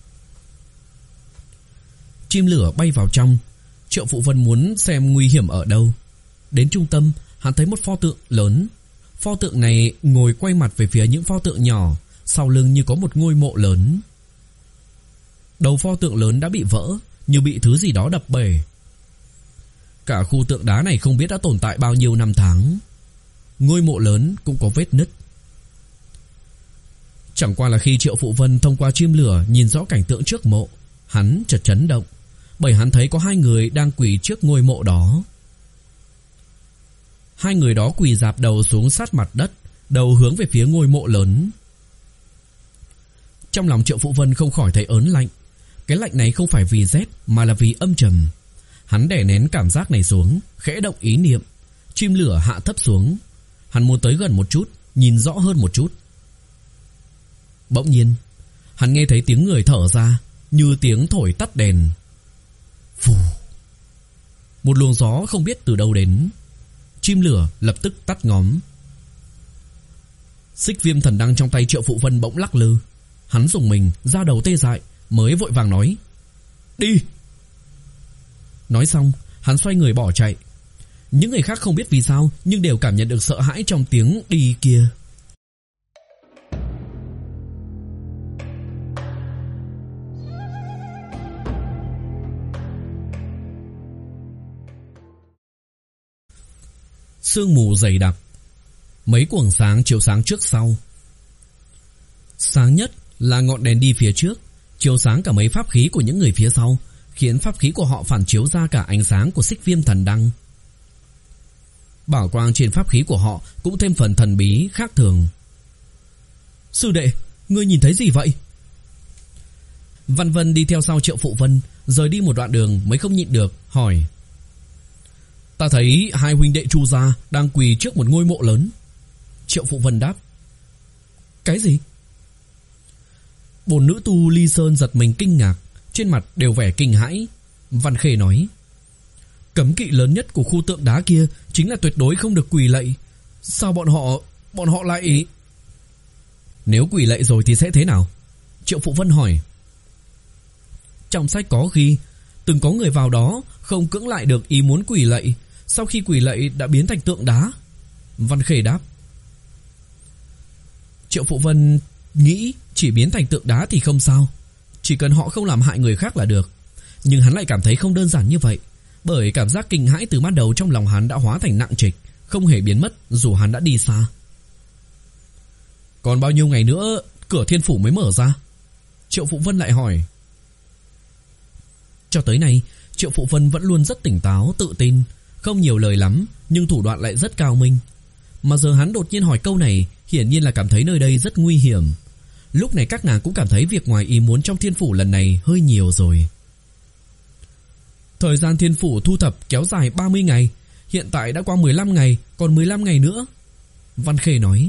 Chim lửa bay vào trong. Triệu Phụ Vân muốn xem nguy hiểm ở đâu. Đến trung tâm, hắn thấy một pho tượng lớn. Pho tượng này ngồi quay mặt về phía những pho tượng nhỏ, sau lưng như có một ngôi mộ lớn. Đầu pho tượng lớn đã bị vỡ, như bị thứ gì đó đập bể. Cả khu tượng đá này không biết đã tồn tại bao nhiêu năm tháng. Ngôi mộ lớn cũng có vết nứt. Chẳng qua là khi Triệu Phụ Vân thông qua chim lửa nhìn rõ cảnh tượng trước mộ, hắn chợt chấn động, bởi hắn thấy có hai người đang quỳ trước ngôi mộ đó. Hai người đó quỳ rạp đầu xuống sát mặt đất, đầu hướng về phía ngôi mộ lớn. Trong lòng Triệu Phụ Vân không khỏi thấy ớn lạnh. Cái lạnh này không phải vì rét mà là vì âm trầm. Hắn đè nén cảm giác này xuống, khẽ động ý niệm. Chim lửa hạ thấp xuống. Hắn muốn tới gần một chút, nhìn rõ hơn một chút. Bỗng nhiên, hắn nghe thấy tiếng người thở ra, như tiếng thổi tắt đèn. Phù. Một luồng gió không biết từ đâu đến. Chim lửa lập tức tắt ngóm. Xích viêm thần đăng trong tay Triệu Phụ Vân bỗng lắc lư. Hắn dùng mình, da đầu tê dại, mới vội vàng nói: Đi. Nói xong, hắn xoay người bỏ chạy. Những người khác không biết vì sao, nhưng đều cảm nhận được sợ hãi trong tiếng đi kia. Sương mù dày đặc, mấy quầng sáng chiếu sáng trước sau. Sáng nhất là ngọn đèn đi phía trước, chiếu sáng cả mấy pháp khí của những người phía sau, khiến pháp khí của họ phản chiếu ra cả ánh sáng của xích viêm thần đăng. Bảo quang trên pháp khí của họ cũng thêm phần thần bí khác thường. Sư đệ, ngươi nhìn thấy gì vậy? Văn Vân đi theo sau Triệu Phụ Vân, rời đi một đoạn đường mới không nhịn được, hỏi: Ta thấy hai huynh đệ Chu gia đang quỳ trước một ngôi mộ lớn. Triệu Phụ Vân đáp: Cái gì? Bổn nữ tu Ly Sơn giật mình kinh ngạc, trên mặt đều vẻ kinh hãi. Văn Khê nói: Cấm kỵ lớn nhất của khu tượng đá kia chính là tuyệt đối không được quỳ lạy. Sao bọn họ Bọn họ lại... Nếu quỳ lạy rồi thì sẽ thế nào? Triệu Phụ Vân hỏi. Trong sách có ghi, từng có người vào đó không cưỡng lại được ý muốn quỳ lạy, sau khi quỳ lạy đã biến thành tượng đá. Văn Khê đáp. Triệu Phụ Vân nghĩ chỉ biến thành tượng đá thì không sao, chỉ cần họ không làm hại người khác là được. Nhưng hắn lại cảm thấy không đơn giản như vậy, bởi cảm giác kinh hãi từ ban đầu trong lòng hắn đã hóa thành nặng trịch, không hề biến mất dù hắn đã đi xa. Còn bao nhiêu ngày nữa cửa thiên phủ mới mở ra? Triệu Phụ Vân lại hỏi. Cho tới nay, Triệu Phụ Vân vẫn luôn rất tỉnh táo, tự tin, không nhiều lời lắm, nhưng thủ đoạn lại rất cao minh. Mà giờ hắn đột nhiên hỏi câu này, hiển nhiên là cảm thấy nơi đây rất nguy hiểm. Lúc này các nàng cũng cảm thấy việc ngoài ý muốn trong thiên phủ lần này hơi nhiều rồi. Thời gian thiên phủ thu thập kéo dài ba mươi ngày, hiện tại đã qua mười lăm ngày, còn mười lăm ngày nữa. Văn Khê nói.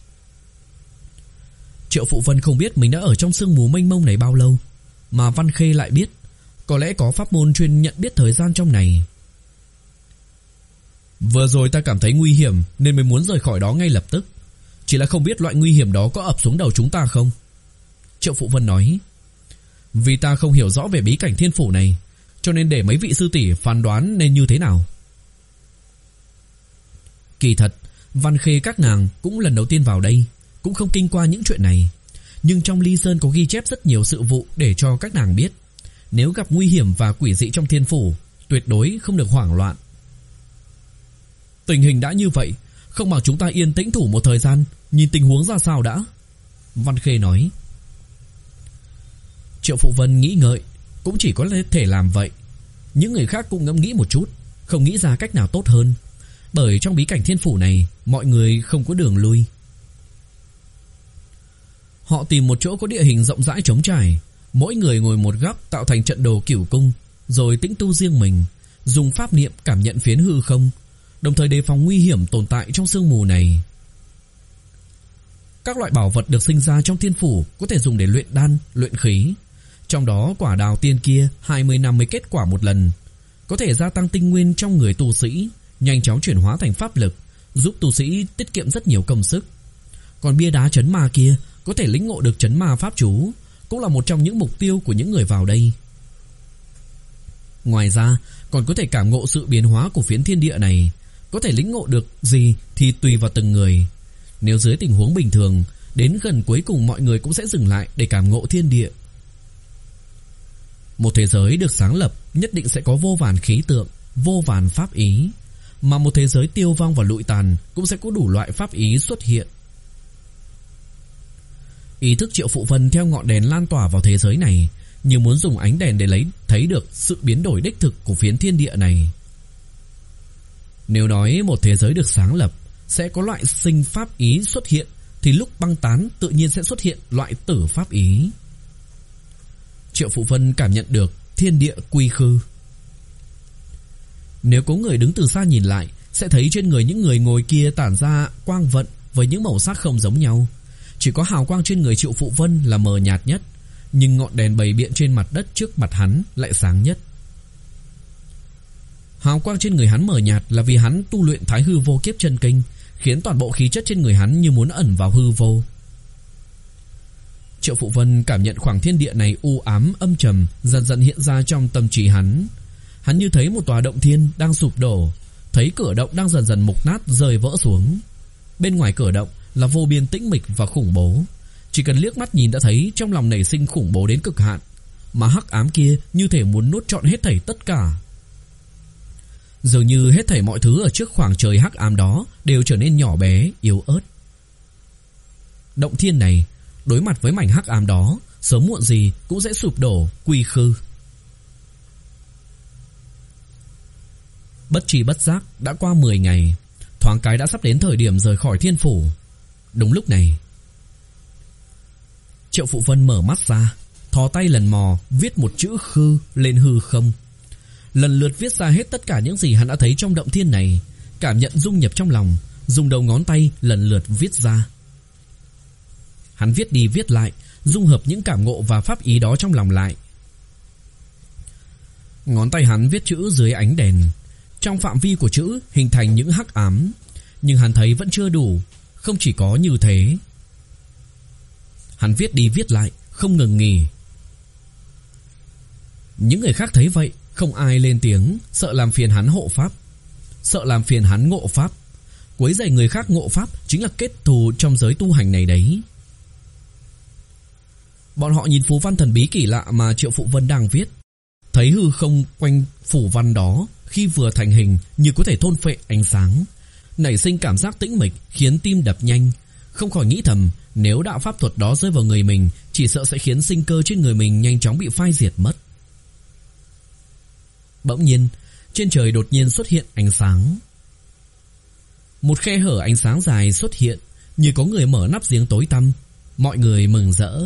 Triệu Phụ Vân không biết mình đã ở trong sương mù mênh mông này bao lâu, mà Văn Khê lại biết. Có lẽ có pháp môn chuyên nhận biết thời gian trong này. Vừa rồi ta cảm thấy nguy hiểm nên mới muốn rời khỏi đó ngay lập tức, chỉ là không biết loại nguy hiểm đó có ập xuống đầu chúng ta không. Triệu Phụ Vân nói. Vì ta không hiểu rõ về bí cảnh thiên phủ này, cho nên để mấy vị sư tỷ phán đoán nên như thế nào. Kỳ thật, Văn Khê các nàng cũng lần đầu tiên vào đây, cũng không kinh qua những chuyện này. Nhưng trong Ly Sơn có ghi chép rất nhiều sự vụ để cho các nàng biết, nếu gặp nguy hiểm và quỷ dị trong thiên phủ, tuyệt đối không được hoảng loạn. Tình hình đã như vậy, không bằng chúng ta yên tĩnh thủ một thời gian, nhìn tình huống ra sao đã. Văn Khê nói. Triệu Phụ Vân nghĩ ngợi, cũng chỉ có thể làm vậy. Những người khác cũng ngẫm nghĩ một chút, không nghĩ ra cách nào tốt hơn, bởi trong bí cảnh thiên phủ này mọi người không có đường lui. Họ tìm một chỗ có địa hình rộng rãi trống trải, mỗi người ngồi một góc tạo thành trận đồ cửu cung, rồi tĩnh tu riêng mình, dùng pháp niệm cảm nhận phiến hư không, đồng thời đề phòng nguy hiểm tồn tại trong sương mù này. Các loại bảo vật được sinh ra trong thiên phủ có thể dùng để luyện đan, luyện khí. Trong đó quả đào tiên kia hai mươi năm mới kết quả một lần, có thể gia tăng tinh nguyên trong người tu sĩ, nhanh chóng chuyển hóa thành pháp lực, giúp tu sĩ tiết kiệm rất nhiều công sức. Còn bia đá trấn ma kia có thể lĩnh ngộ được trấn ma pháp chú, cũng là một trong những mục tiêu của những người vào đây. Ngoài ra còn có thể cảm ngộ sự biến hóa của phiến thiên địa này, có thể lĩnh ngộ được gì thì tùy vào từng người. Nếu dưới tình huống bình thường, đến gần cuối cùng mọi người cũng sẽ dừng lại để cảm ngộ thiên địa. Một thế giới được sáng lập nhất định sẽ có vô vàn khí tượng, vô vàn pháp ý, mà một thế giới tiêu vong và lụi tàn cũng sẽ có đủ loại pháp ý xuất hiện. Ý thức Triệu Phụ Vân theo ngọn đèn lan tỏa vào thế giới này, như muốn dùng ánh đèn để lấy thấy được sự biến đổi đích thực của phiến thiên địa này. Nếu nói một thế giới được sáng lập sẽ có loại sinh pháp ý xuất hiện, thì lúc băng tán tự nhiên sẽ xuất hiện loại tử pháp ý. Triệu Phụ Vân cảm nhận được thiên địa quy khư. Nếu có người đứng từ xa nhìn lại, sẽ thấy trên người những người ngồi kia tản ra quang vận với những màu sắc không giống nhau. Chỉ có hào quang trên người Triệu Phụ Vân là mờ nhạt nhất, nhưng ngọn đèn bày biện trên mặt đất trước mặt hắn lại sáng nhất. Hào quang trên người hắn mờ nhạt là vì hắn tu luyện Thái Hư Vô Kiếp Chân Kinh, khiến toàn bộ khí chất trên người hắn như muốn ẩn vào hư vô. Triệu Phụ Vân cảm nhận khoảng thiên địa này u ám âm trầm dần dần hiện ra trong tâm trí hắn. Hắn như thấy một tòa động thiên đang sụp đổ, thấy cửa động đang dần dần mục nát rơi vỡ xuống. Bên ngoài cửa động là vô biên tĩnh mịch và khủng bố, chỉ cần liếc mắt nhìn đã thấy trong lòng nảy sinh khủng bố đến cực hạn, mà hắc ám kia như thể muốn nuốt trọn hết thảy tất cả. Dường như hết thảy mọi thứ ở trước khoảng trời hắc ám đó đều trở nên nhỏ bé, yếu ớt. Động thiên này đối mặt với mảnh hắc ám đó, sớm muộn gì cũng sẽ sụp đổ, quy khư. Bất tri bất giác đã qua mười ngày, thoáng cái đã sắp đến thời điểm rời khỏi thiên phủ. Đúng lúc này, Triệu Phụ Vân mở mắt ra, thò tay lần mò viết một chữ khư lên hư không. Lần lượt viết ra hết tất cả những gì hắn đã thấy trong động thiên này, cảm nhận dung nhập trong lòng, dùng đầu ngón tay lần lượt viết ra. Hắn viết đi viết lại, dung hợp những cảm ngộ và pháp ý đó trong lòng lại. Ngón tay hắn viết chữ dưới ánh đèn, trong phạm vi của chữ hình thành những hắc ám, nhưng hắn thấy vẫn chưa đủ, không chỉ có như thế. Hắn viết đi viết lại, không ngừng nghỉ. Những người khác thấy vậy, không ai lên tiếng, sợ làm phiền hắn hộ pháp, sợ làm phiền hắn ngộ pháp. Quấy rầy người khác ngộ pháp chính là kết thù trong giới tu hành này đấy. Bọn họ nhìn phù văn thần bí kỳ lạ mà Triệu Phụ Vân đang viết, thấy hư không quanh phù văn đó khi vừa thành hình như có thể thôn phệ ánh sáng, nảy sinh cảm giác tĩnh mịch khiến tim đập nhanh, không khỏi nghĩ thầm nếu đạo pháp thuật đó rơi vào người mình, chỉ sợ sẽ khiến sinh cơ trên người mình nhanh chóng bị phai diệt mất. Bỗng nhiên, trên trời đột nhiên xuất hiện ánh sáng. Một khe hở ánh sáng dài xuất hiện, như có người mở nắp giếng tối tăm. Mọi người mừng rỡ.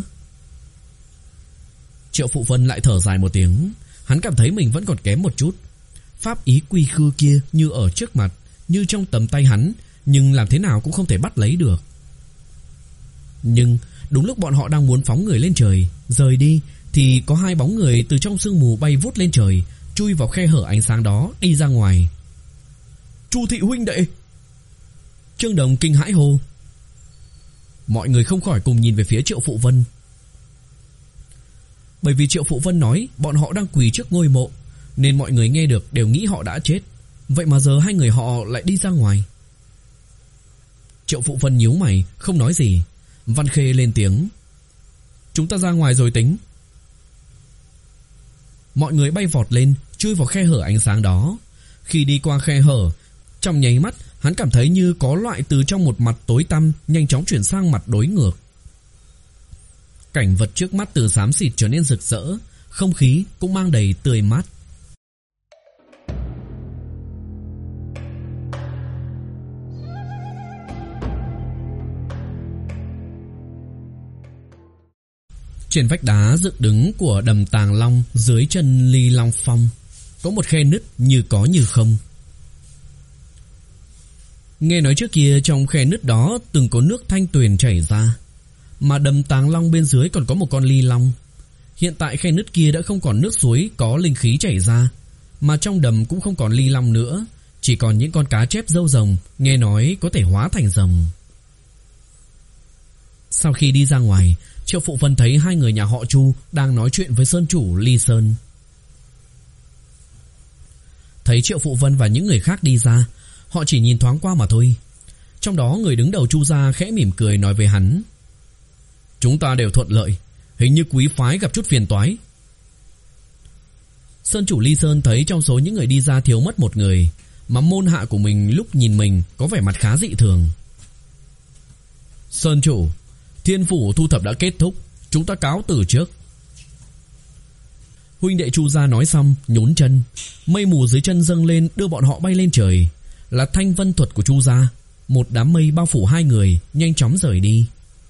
Triệu Phụ Vân lại thở dài một tiếng. Hắn cảm thấy mình vẫn còn kém một chút. Pháp ý quy khư kia như ở trước mặt, như trong tầm tay hắn, nhưng làm thế nào cũng không thể bắt lấy được. Nhưng đúng lúc bọn họ đang muốn phóng người lên trời, rời đi, thì có hai bóng người từ trong sương mù bay vút lên trời, chui vào khe hở ánh sáng đó đi ra ngoài. Chu thị huynh đệ! Trương Đồng kinh hãi hô. Mọi người không khỏi cùng nhìn về phía Triệu Phụ Vân. Bởi vì Triệu Phụ Vân nói bọn họ đang quỳ trước ngôi mộ, nên mọi người nghe được đều nghĩ họ đã chết. Vậy mà giờ hai người họ lại đi ra ngoài. Triệu Phụ Vân nhíu mày, không nói gì. Văn Khê lên tiếng. Chúng ta ra ngoài rồi tính. Mọi người bay vọt lên, chui vào khe hở ánh sáng đó. Khi đi qua khe hở, trong nháy mắt hắn cảm thấy như có loại từ trong một mặt tối tăm nhanh chóng chuyển sang mặt đối ngược. Cảnh vật trước mắt từ xám xịt trở nên rực rỡ, không khí cũng mang đầy tươi mát. Trên vách đá dựng đứng của đầm Tàng Long dưới chân Ly Long Phong có một khe nứt như có như không. Nghe nói trước kia trong khe nứt đó từng có nước thanh tuyền chảy ra, mà đầm Tàng Long bên dưới còn có một con ly long. Hiện tại khe nứt kia đã không còn nước suối có linh khí chảy ra, mà trong đầm cũng không còn ly long nữa, chỉ còn những con cá chép râu rồng, nghe nói có thể hóa thành rồng. Sau khi đi ra ngoài, Triệu Phụ Vân thấy hai người nhà họ Chu đang nói chuyện với sơn chủ Ly Sơn. Thấy Triệu Phụ Vân và những người khác đi ra, họ chỉ nhìn thoáng qua mà thôi. Trong đó người đứng đầu Chu gia khẽ mỉm cười nói với hắn. Chúng ta đều thuận lợi, hình như quý phái gặp chút phiền toái. Sơn chủ Ly Sơn thấy trong số những người đi ra thiếu mất một người, mà môn hạ của mình lúc nhìn mình có vẻ mặt khá dị thường. Sơn chủ, thiên phủ thu thập đã kết thúc, chúng ta cáo từ trước. Huynh đệ Chu gia nói xong nhún chân, mây mù dưới chân dâng lên đưa bọn họ bay lên trời. Là thanh vân thuật của Chu gia. Một đám mây bao phủ hai người, nhanh chóng rời đi.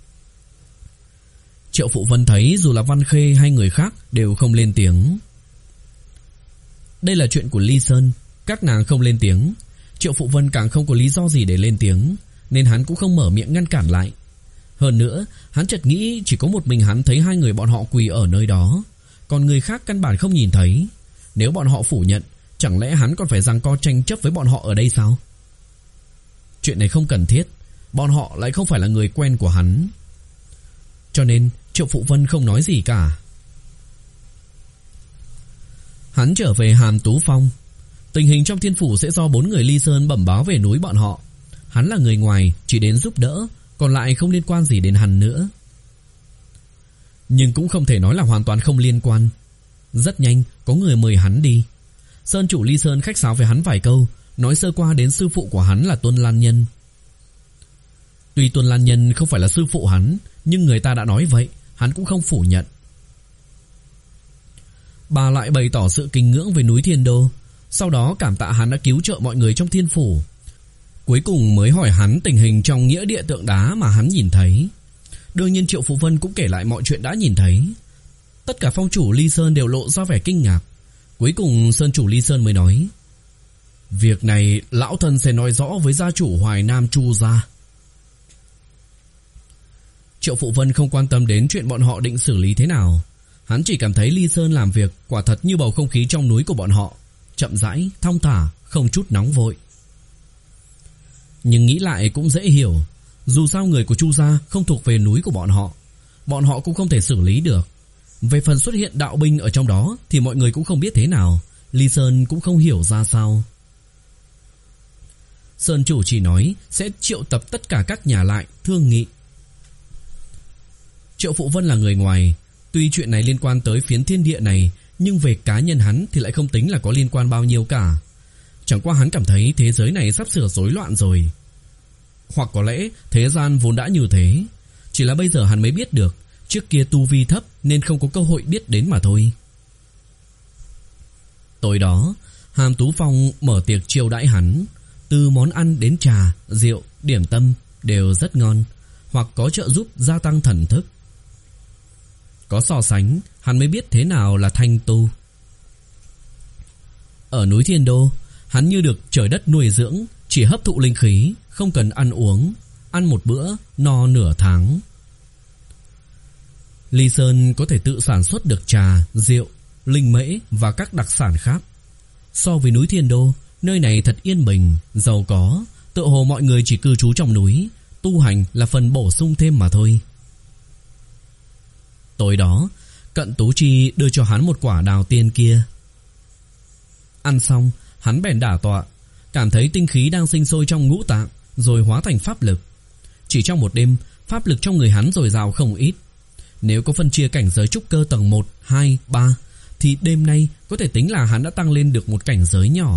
Triệu Phụ Vân thấy dù là Văn Khê hay người khác đều không lên tiếng. Đây là chuyện của Ly Sơn, các nàng không lên tiếng. Triệu Phụ Vân càng không có lý do gì để lên tiếng, nên hắn cũng không mở miệng ngăn cản lại. Hơn nữa, hắn chợt nghĩ chỉ có một mình hắn thấy hai người bọn họ quỳ ở nơi đó, còn người khác căn bản không nhìn thấy. Nếu bọn họ phủ nhận, chẳng lẽ hắn còn phải giằng co tranh chấp với bọn họ ở đây sao? Chuyện này không cần thiết, bọn họ lại không phải là người quen của hắn. Cho nên Triệu Phụ Vân không nói gì cả. Hắn trở về Hàm Tú Phong. Tình hình trong thiên phủ sẽ do bốn người Ly Sơn bẩm báo về núi bọn họ. Hắn là người ngoài, chỉ đến giúp đỡ, còn lại không liên quan gì đến hắn nữa. Nhưng cũng không thể nói là hoàn toàn không liên quan. Rất nhanh có người mời hắn đi. Sơn chủ Ly Sơn khách sáo với hắn vài câu, nói sơ qua đến sư phụ của hắn là Tuân Lan Nhân. Tuy Tuân Lan Nhân không phải là sư phụ hắn, nhưng người ta đã nói vậy, hắn cũng không phủ nhận. Bà lại bày tỏ sự kính ngưỡng về núi Thiên Đô, sau đó cảm tạ hắn đã cứu trợ mọi người trong thiên phủ. Cuối cùng mới hỏi hắn tình hình trong nghĩa địa tượng đá mà hắn nhìn thấy. Đương nhiên Triệu Phụ Vân cũng kể lại mọi chuyện đã nhìn thấy. Tất cả phong chủ Ly Sơn đều lộ ra vẻ kinh ngạc. Cuối cùng Sơn chủ Ly Sơn mới nói: Việc này lão thân sẽ nói rõ với gia chủ Hoài Nam Chu gia. Triệu Phụ Vân không quan tâm đến chuyện bọn họ định xử lý thế nào. Hắn chỉ cảm thấy Ly Sơn làm việc quả thật như bầu không khí trong núi của bọn họ, chậm rãi, thong thả, không chút nóng vội. Nhưng nghĩ lại cũng dễ hiểu, dù sao người của Chu gia không thuộc về núi của bọn họ, bọn họ cũng không thể xử lý được. Về phần xuất hiện đạo binh ở trong đó thì mọi người cũng không biết thế nào, Ly Sơn cũng không hiểu ra sao. Sơn chủ chỉ nói sẽ triệu tập tất cả các nhà lại thương nghị. Triệu Phụ Vân là người ngoài, tuy chuyện này liên quan tới phiến thiên địa này, nhưng về cá nhân hắn thì lại không tính là có liên quan bao nhiêu cả. Chẳng qua hắn cảm thấy thế giới này sắp sửa rối loạn rồi. Hoặc có lẽ thế gian vốn đã như thế, chỉ là bây giờ hắn mới biết được. Trước kia tu vi thấp nên không có cơ hội biết đến mà thôi. Tối đó Hàm Tú Phong mở tiệc chiêu đãi hắn. Từ món ăn đến trà, rượu, điểm tâm đều rất ngon, hoặc có trợ giúp gia tăng thần thức. Có so sánh, hắn mới biết thế nào là thanh tu. Ở núi Thiên Đô, hắn như được trời đất nuôi dưỡng, chỉ hấp thụ linh khí, không cần ăn uống, ăn một bữa no nửa tháng. Ly Sơn có thể tự sản xuất được trà, rượu, linh mễ và các đặc sản khác. So với núi Thiên Đô, nơi này thật yên bình, giàu có, tựa hồ mọi người chỉ cư trú trong núi, tu hành là phần bổ sung thêm mà thôi. Tối đó, Cận Tú Chi đưa cho hắn một quả đào tiên kia. Ăn xong, hắn bèn đả tọa, cảm thấy tinh khí đang sinh sôi trong ngũ tạng, rồi hóa thành pháp lực. Chỉ trong một đêm, pháp lực trong người hắn dồi dào không ít. Nếu có phân chia cảnh giới trúc cơ tầng một, hai, ba, thì đêm nay có thể tính là hắn đã tăng lên được một cảnh giới nhỏ.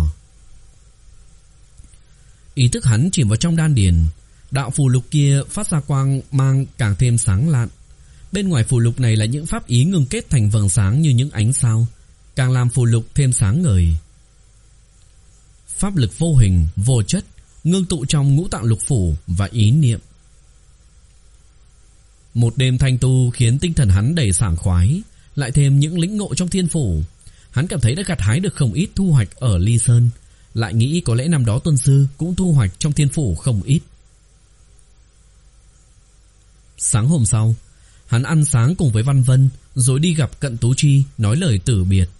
Ý thức hắn chìm vào trong đan điền. Đạo phù lục kia phát ra quang mang càng thêm sáng lạn. Bên ngoài phù lục này là những pháp ý ngưng kết thành vầng sáng như những ánh sao, càng làm phù lục thêm sáng ngời. Pháp lực vô hình, vô chất, ngưng tụ trong ngũ tạng lục phủ và ý niệm. Một đêm thanh tu khiến tinh thần hắn đầy sảng khoái, lại thêm những lĩnh ngộ trong thiên phủ. Hắn cảm thấy đã gặt hái được không ít thu hoạch ở Ly Sơn, lại nghĩ có lẽ năm đó Tuân Sư cũng thu hoạch trong thiên phủ không ít. Sáng hôm sau, hắn ăn sáng cùng với Văn Vân, rồi đi gặp Cận Tú Chi nói lời từ biệt.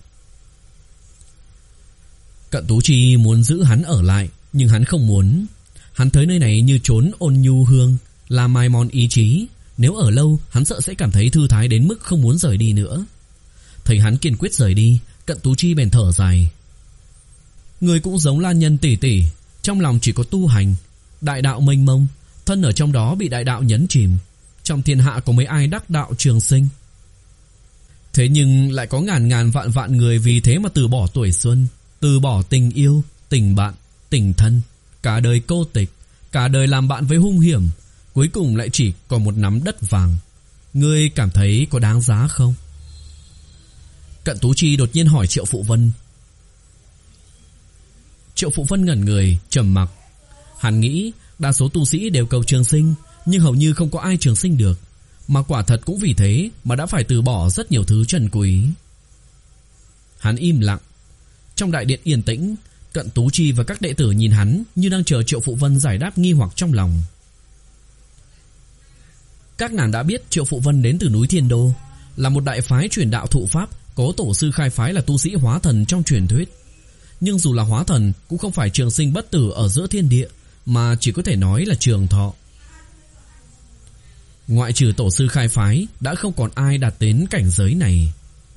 Cận Tú Chi muốn giữ hắn ở lại, nhưng hắn không muốn. Hắn thấy nơi này như trốn ôn nhu hương, là mài mòn ý chí. Nếu ở lâu, hắn sợ sẽ cảm thấy thư thái đến mức không muốn rời đi nữa. Thấy hắn kiên quyết rời đi, Cận Tú Chi bèn thở dài. Người cũng giống Lan Nhân tỷ tỷ, trong lòng chỉ có tu hành, đại đạo mênh mông, thân ở trong đó bị đại đạo nhấn chìm. Trong thiên hạ có mấy ai đắc đạo trường sinh. Thế nhưng lại có ngàn ngàn vạn vạn người vì thế mà từ bỏ tuổi xuân, từ bỏ tình yêu, tình bạn, tình thân, cả đời cô tịch, cả đời làm bạn với hung hiểm, cuối cùng lại chỉ còn một nắm đất vàng. Ngươi cảm thấy có đáng giá không? Cận Tú Chi đột nhiên hỏi Triệu Phụ Vân. Triệu Phụ Vân ngẩn người, trầm mặc. Hắn nghĩ đa số tu sĩ đều cầu trường sinh, nhưng hầu như không có ai trường sinh được, mà quả thật cũng vì thế mà đã phải từ bỏ rất nhiều thứ trân quý. Hắn im lặng. Trong đại điện yên tĩnh, Cận Tú Chi và các đệ tử nhìn hắn như đang chờ Triệu Phụ Vân giải đáp nghi hoặc trong lòng. Các nàng đã biết Triệu Phụ Vân đến từ núi Thiên Đô, là một đại phái truyền đạo thụ pháp, có tổ sư khai phái là tu sĩ hóa thần trong truyền thuyết. Nhưng dù là hóa thần cũng không phải trường sinh bất tử ở giữa thiên địa, mà chỉ có thể nói là trường thọ. Ngoại trừ tổ sư khai phái, đã không còn ai đạt đến cảnh giới này.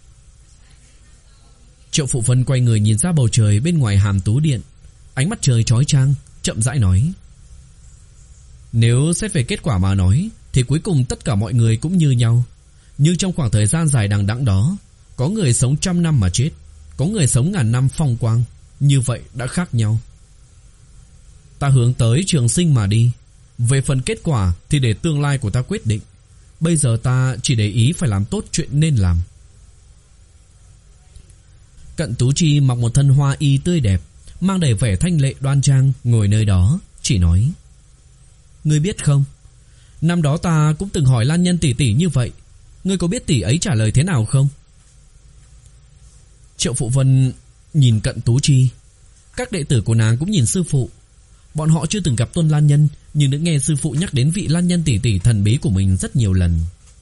Triệu Phụ Vân quay người nhìn ra bầu trời bên ngoài Hàm Tú Điện. Ánh mắt trời chói chang, chậm rãi nói: Nếu xét về kết quả mà nói, thì cuối cùng tất cả mọi người cũng như nhau. Nhưng trong khoảng thời gian dài đằng đẵng đó, có người sống trăm năm mà chết, có người sống ngàn năm phong quang. Như vậy đã khác nhau. Ta hướng tới trường sinh mà đi. Về phần kết quả thì để tương lai của ta quyết định. Bây giờ ta chỉ để ý phải làm tốt chuyện nên làm. Cận Tú Chi mặc một thân hoa y tươi đẹp, mang đầy vẻ thanh lệ đoan trang, ngồi nơi đó, chỉ nói: Ngươi biết không, năm đó ta cũng từng hỏi Lan Nhân tỷ tỷ như vậy. Ngươi có biết tỷ ấy trả lời thế nào không? Triệu Phụ Vân nhìn Cận Tú Chi. Các đệ tử của nàng cũng nhìn sư phụ. Bọn họ chưa từng gặp Tôn Lan Nhân, nhưng đã nghe sư phụ nhắc đến vị Lan Nhân tỷ tỷ thần bí của mình rất nhiều lần.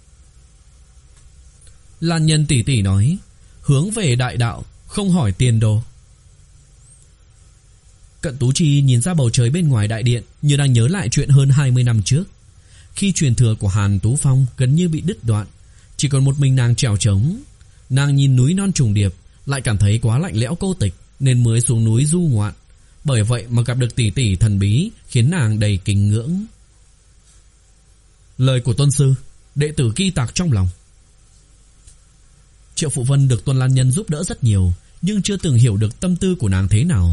Lan Nhân tỷ tỷ nói: Hướng về đại đạo, không hỏi tiền đồ. Cận Tú Chi nhìn ra bầu trời bên ngoài đại điện, như đang nhớ lại chuyện hơn hai mươi năm trước, khi truyền thừa của Hàn Tú Phong gần như bị đứt đoạn, chỉ còn một mình nàng trèo trống. Nàng nhìn núi non trùng điệp, lại cảm thấy quá lạnh lẽo cô tịch, nên mới xuống núi du ngoạn. Bởi vậy mà gặp được tỷ tỷ thần bí, khiến nàng đầy kính ngưỡng. Lời của tôn sư, đệ tử ghi tạc trong lòng. Triệu Phụ Vân được Tôn Lan Nhân giúp đỡ rất nhiều, nhưng chưa từng hiểu được tâm tư của nàng thế nào.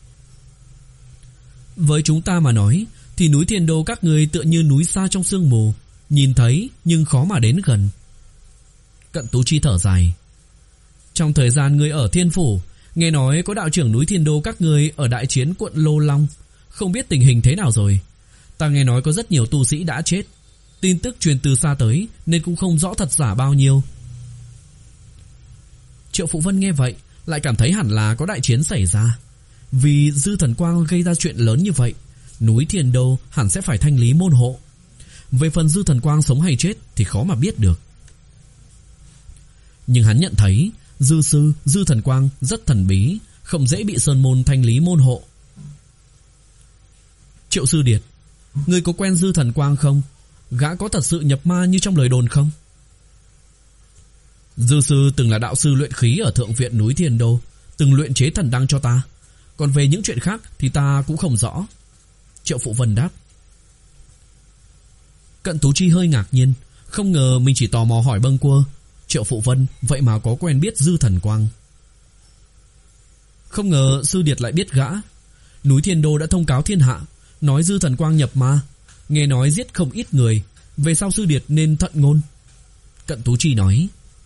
Với chúng ta mà nói, thì núi Thiên Đô các người tựa như núi xa trong sương mù, nhìn thấy nhưng khó mà đến gần. Cận Tú Chi thở dài. Trong thời gian người ở Thiên Phủ, nghe nói có đạo trưởng núi Thiên Đô các người ở đại chiến quận Lô Long, không biết tình hình thế nào rồi. Ta nghe nói có rất nhiều tu sĩ đã chết. Tin tức truyền từ xa tới nên cũng không rõ thật giả bao nhiêu. Triệu Phụ Vân nghe vậy, lại cảm thấy hẳn là có đại chiến xảy ra. Vì Dư Thần Quang gây ra chuyện lớn như vậy, núi Thiên Đô hẳn sẽ phải thanh lý môn hộ. Về phần Dư Thần Quang sống hay chết thì khó mà biết được. Nhưng hắn nhận thấy Dư sư Dư Thần Quang rất thần bí, không dễ bị Sơn Môn thanh lý môn hộ. Triệu Sư Điệt, ngươi có quen Dư Thần Quang không? Gã có thật sự nhập ma như trong lời đồn không? Dư sư từng là đạo sư luyện khí ở thượng viện núi Thiên Đô, từng luyện chế thần đăng cho ta. Còn về những chuyện khác thì ta cũng không rõ. Triệu Phụ Vân đáp. Cận Tú Chi hơi ngạc nhiên, không ngờ mình chỉ tò mò hỏi bâng quơ. Triệu Phụ Vân vậy mà có quen biết Dư Thần Quang. Không ngờ sư điệt lại biết gã. Núi Thiên Đô đã thông cáo thiên hạ, nói Dư Thần Quang nhập ma, nghe nói giết không ít người. Về sau sư điệt nên thận ngôn. Cận Tú Chi nói.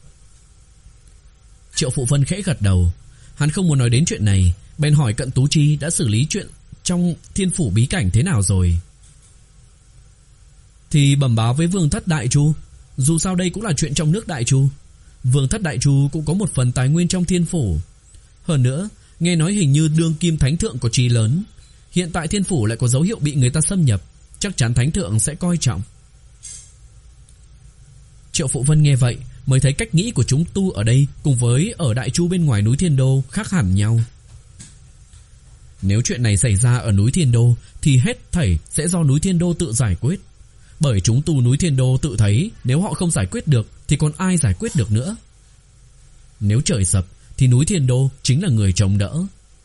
Triệu Phụ Vân khẽ gật đầu. Hắn không muốn nói đến chuyện này, bèn hỏi Cận Tú Chi đã xử lý chuyện trong Thiên Phủ bí cảnh thế nào rồi. Thì bẩm báo với Vương Thất Đại Chu. Dù sao đây cũng là chuyện trong nước Đại Chu. Vương Thất Đại Chu cũng có một phần tài nguyên trong Thiên Phủ. Hơn nữa, nghe nói hình như đương kim thánh thượng có chí lớn. Hiện tại Thiên Phủ lại có dấu hiệu bị người ta xâm nhập, chắc chắn thánh thượng sẽ coi trọng. Triệu Phụ Vân nghe vậy mới thấy cách nghĩ của chúng tu ở đây cùng với ở Đại Chu bên ngoài núi Thiên Đô khác hẳn nhau. Nếu chuyện này xảy ra ở núi Thiên Đô thì hết thảy sẽ do núi Thiên Đô tự giải quyết. Bởi chúng tu núi Thiên Đô tự thấy nếu họ không giải quyết được thì còn ai giải quyết được nữa. Nếu trời sập thì núi Thiên Đô chính là người chống đỡ.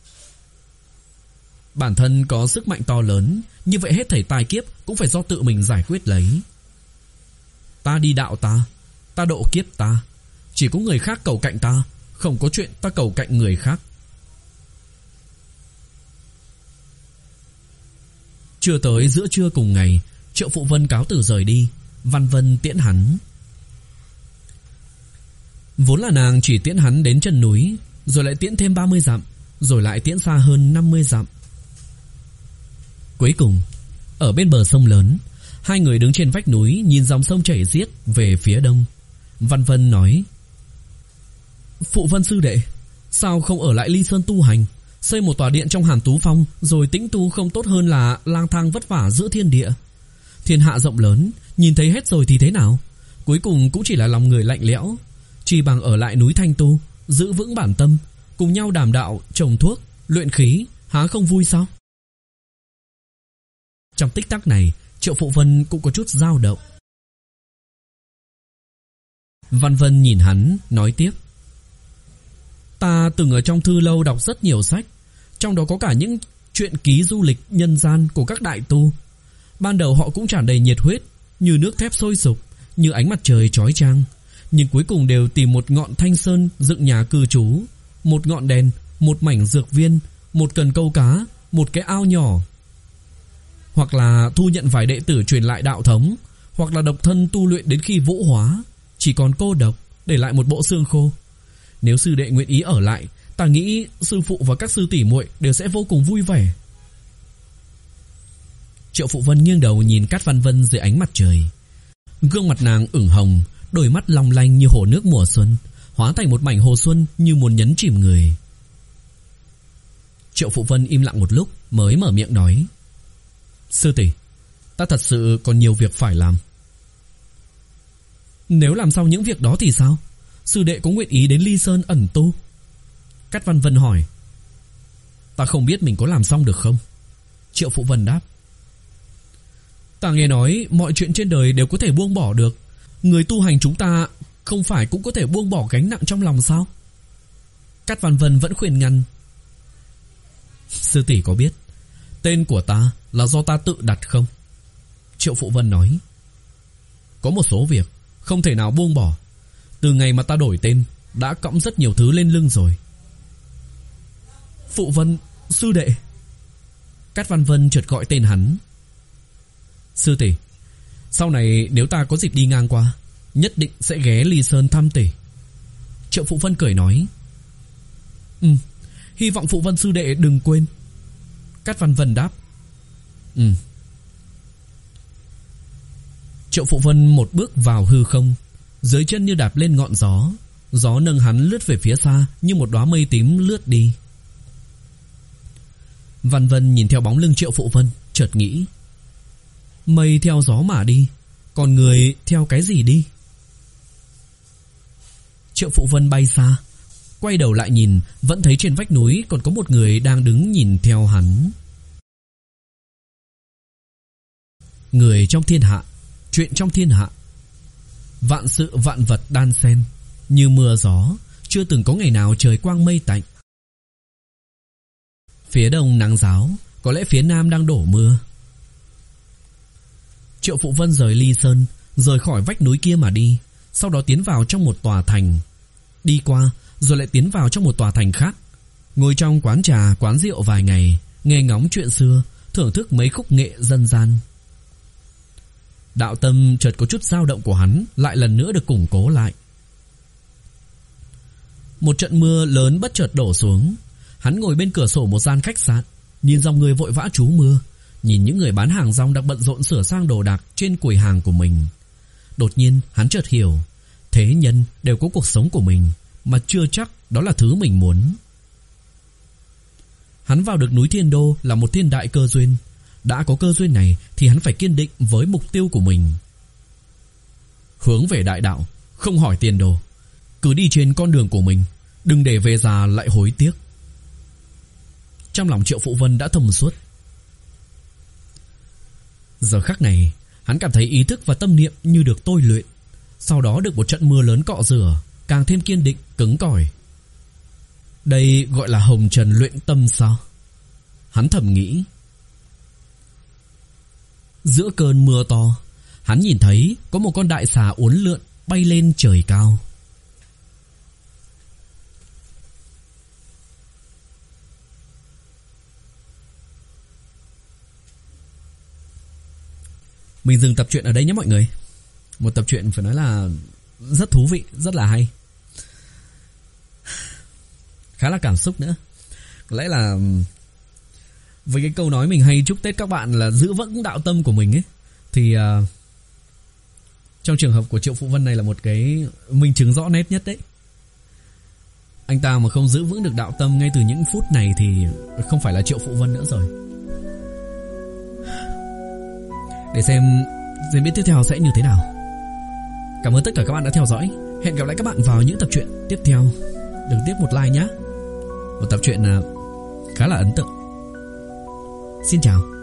Bản thân có sức mạnh to lớn, như vậy hết thảy tai kiếp cũng phải do tự mình giải quyết lấy. Ta đi đạo ta, ta độ kiếp ta, Chỉ có người khác cầu cạnh ta, không có chuyện ta cầu cạnh người khác. Chưa tới giữa trưa cùng ngày, Triệu Phụ Vân cáo từ rời đi. Văn Vân tiễn hắn. Vốn là nàng chỉ tiễn hắn đến chân núi, rồi lại tiễn thêm ba mươi dặm, rồi lại tiễn xa hơn năm mươi dặm. Cuối cùng, ở bên bờ sông lớn, hai người đứng trên vách núi nhìn dòng sông chảy xiết về phía đông. Văn Vân nói: Phụ Vân sư đệ, sao không ở lại Ly Sơn tu hành, xây một tòa điện trong Hàn Tú Phong rồi tĩnh tu không tốt hơn là lang thang vất vả giữa thiên địa? Thiên hạ rộng lớn, nhìn thấy hết rồi thì thế nào? Cuối cùng cũng chỉ là lòng người lạnh lẽo. Chỉ bằng ở lại núi Thanh tu, giữ vững bản tâm, cùng nhau đàm đạo, trồng thuốc, luyện khí, há không vui sao? Trong tích tắc này, Triệu Phụ Vân cũng có chút dao động. Văn Vân nhìn hắn, nói tiếp: Ta từng ở trong thư lâu đọc rất nhiều sách, trong đó có cả những truyện ký du lịch nhân gian của các đại tu. Ban đầu họ cũng tràn đầy nhiệt huyết, như nước thép sôi sục, như ánh mặt trời chói chang, nhưng cuối cùng đều tìm một ngọn thanh sơn dựng nhà cư trú, một ngọn đèn, một mảnh dược viên, một cần câu cá, một cái ao nhỏ. Hoặc là thu nhận vài đệ tử truyền lại đạo thống, hoặc là độc thân tu luyện đến khi vũ hóa, chỉ còn cô độc, để lại một bộ xương khô. Nếu sư đệ nguyện ý ở lại, ta nghĩ sư phụ và các sư tỷ muội đều sẽ vô cùng vui vẻ. Triệu Phụ Vân nghiêng đầu nhìn Cát Văn Vân dưới ánh mặt trời. Gương mặt nàng ửng hồng, đôi mắt long lanh như hồ nước mùa xuân, hóa thành một mảnh hồ xuân như muốn nhấn chìm người. Triệu Phụ Vân im lặng một lúc mới mở miệng nói: Sư tỷ, ta thật sự còn nhiều việc phải làm. Nếu làm xong những việc đó thì sao? Sư đệ có nguyện ý đến Ly Sơn ẩn tu? Cát Văn Vân hỏi. Ta không biết mình có làm xong được không? Triệu Phụ Vân đáp. Ta nghe nói mọi chuyện trên đời đều có thể buông bỏ được. Người tu hành chúng ta không phải cũng có thể buông bỏ gánh nặng trong lòng sao? Cát Văn Vân vẫn khuyên ngăn. Sư tỷ có biết tên của ta là do ta tự đặt không? Triệu Phụ Vân nói. Có một số việc không thể nào buông bỏ. Từ ngày mà ta đổi tên, đã cõng rất nhiều thứ lên lưng rồi. Phụ Vân, sư đệ. Cát Văn Vân chợt gọi tên hắn. Sư tỷ, sau này nếu ta có dịp đi ngang qua, nhất định sẽ ghé Ly Sơn thăm tỷ. Triệu Phụ Vân cười nói. Ừ, hy vọng Phụ Vân sư đệ đừng quên. Cát Văn Vân đáp. Ừ. Triệu Phụ Vân một bước vào hư không, dưới chân như đạp lên ngọn gió. Gió nâng hắn lướt về phía xa như một đóa mây tím lướt đi. Văn Vân nhìn theo bóng lưng Triệu Phụ Vân, chợt nghĩ. Mây theo gió mà đi, còn người theo cái gì đi? Triệu Phụ Vân bay xa, quay đầu lại nhìn, vẫn thấy trên vách núi còn có một người đang đứng nhìn theo hắn. Người trong thiên hạ, chuyện trong thiên hạ. Vạn sự vạn vật đan xen, như mưa gió, chưa từng có ngày nào trời quang mây tạnh. Phía đông nắng ráo, có lẽ phía nam đang đổ mưa. Triệu Phụ Vân rời Ly Sơn, rời khỏi vách núi kia mà đi, sau đó tiến vào trong một tòa thành. Đi qua, rồi lại tiến vào trong một tòa thành khác. Ngồi trong quán trà, quán rượu vài ngày, nghe ngóng chuyện xưa, thưởng thức mấy khúc nghệ dân gian. Đạo tâm chợt có chút dao động của hắn lại lần nữa được củng cố lại. Một trận mưa lớn bất chợt đổ xuống. Hắn ngồi bên cửa sổ một gian khách sạn, nhìn dòng người vội vã trú mưa, nhìn những người bán hàng rong đang bận rộn sửa sang đồ đạc trên quầy hàng của mình. Đột nhiên hắn chợt hiểu, thế nhân đều có cuộc sống của mình, mà chưa chắc đó là thứ mình muốn. Hắn vào được núi Thiên Đô là một thiên đại cơ duyên. Đã có cơ duyên này thì hắn phải kiên định với mục tiêu của mình. Hướng về đại đạo, không hỏi tiền đồ. Cứ đi trên con đường của mình, đừng để về già lại hối tiếc. Trong lòng Triệu Phụ Vân đã thông suốt. Giờ khắc này, hắn cảm thấy ý thức và tâm niệm như được tôi luyện. Sau đó được một trận mưa lớn cọ rửa, càng thêm kiên định, cứng cỏi. Đây gọi là hồng trần luyện tâm sao? Hắn thầm nghĩ. Giữa cơn mưa to, hắn nhìn thấy có một con đại xà uốn lượn bay lên trời cao. Mình dừng tập truyện ở đây nhé mọi người. Một tập truyện phải nói là rất thú vị, rất là hay, khá là cảm xúc nữa. Có lẽ là với cái câu nói mình hay chúc Tết các bạn là giữ vững đạo tâm của mình ấy, thì uh, trong trường hợp của Triệu Phụ Vân này là một cái minh chứng rõ nét nhất đấy. Anh ta mà không giữ vững được đạo tâm ngay từ những phút này thì không phải là Triệu Phụ Vân nữa rồi. Để xem diễn biến tiếp theo sẽ như thế nào. Cảm ơn tất cả các bạn đã theo dõi. Hẹn gặp lại các bạn vào những tập truyện tiếp theo. Đừng tiếc một like nhé. Một tập truyện khá là ấn tượng. Xin chào.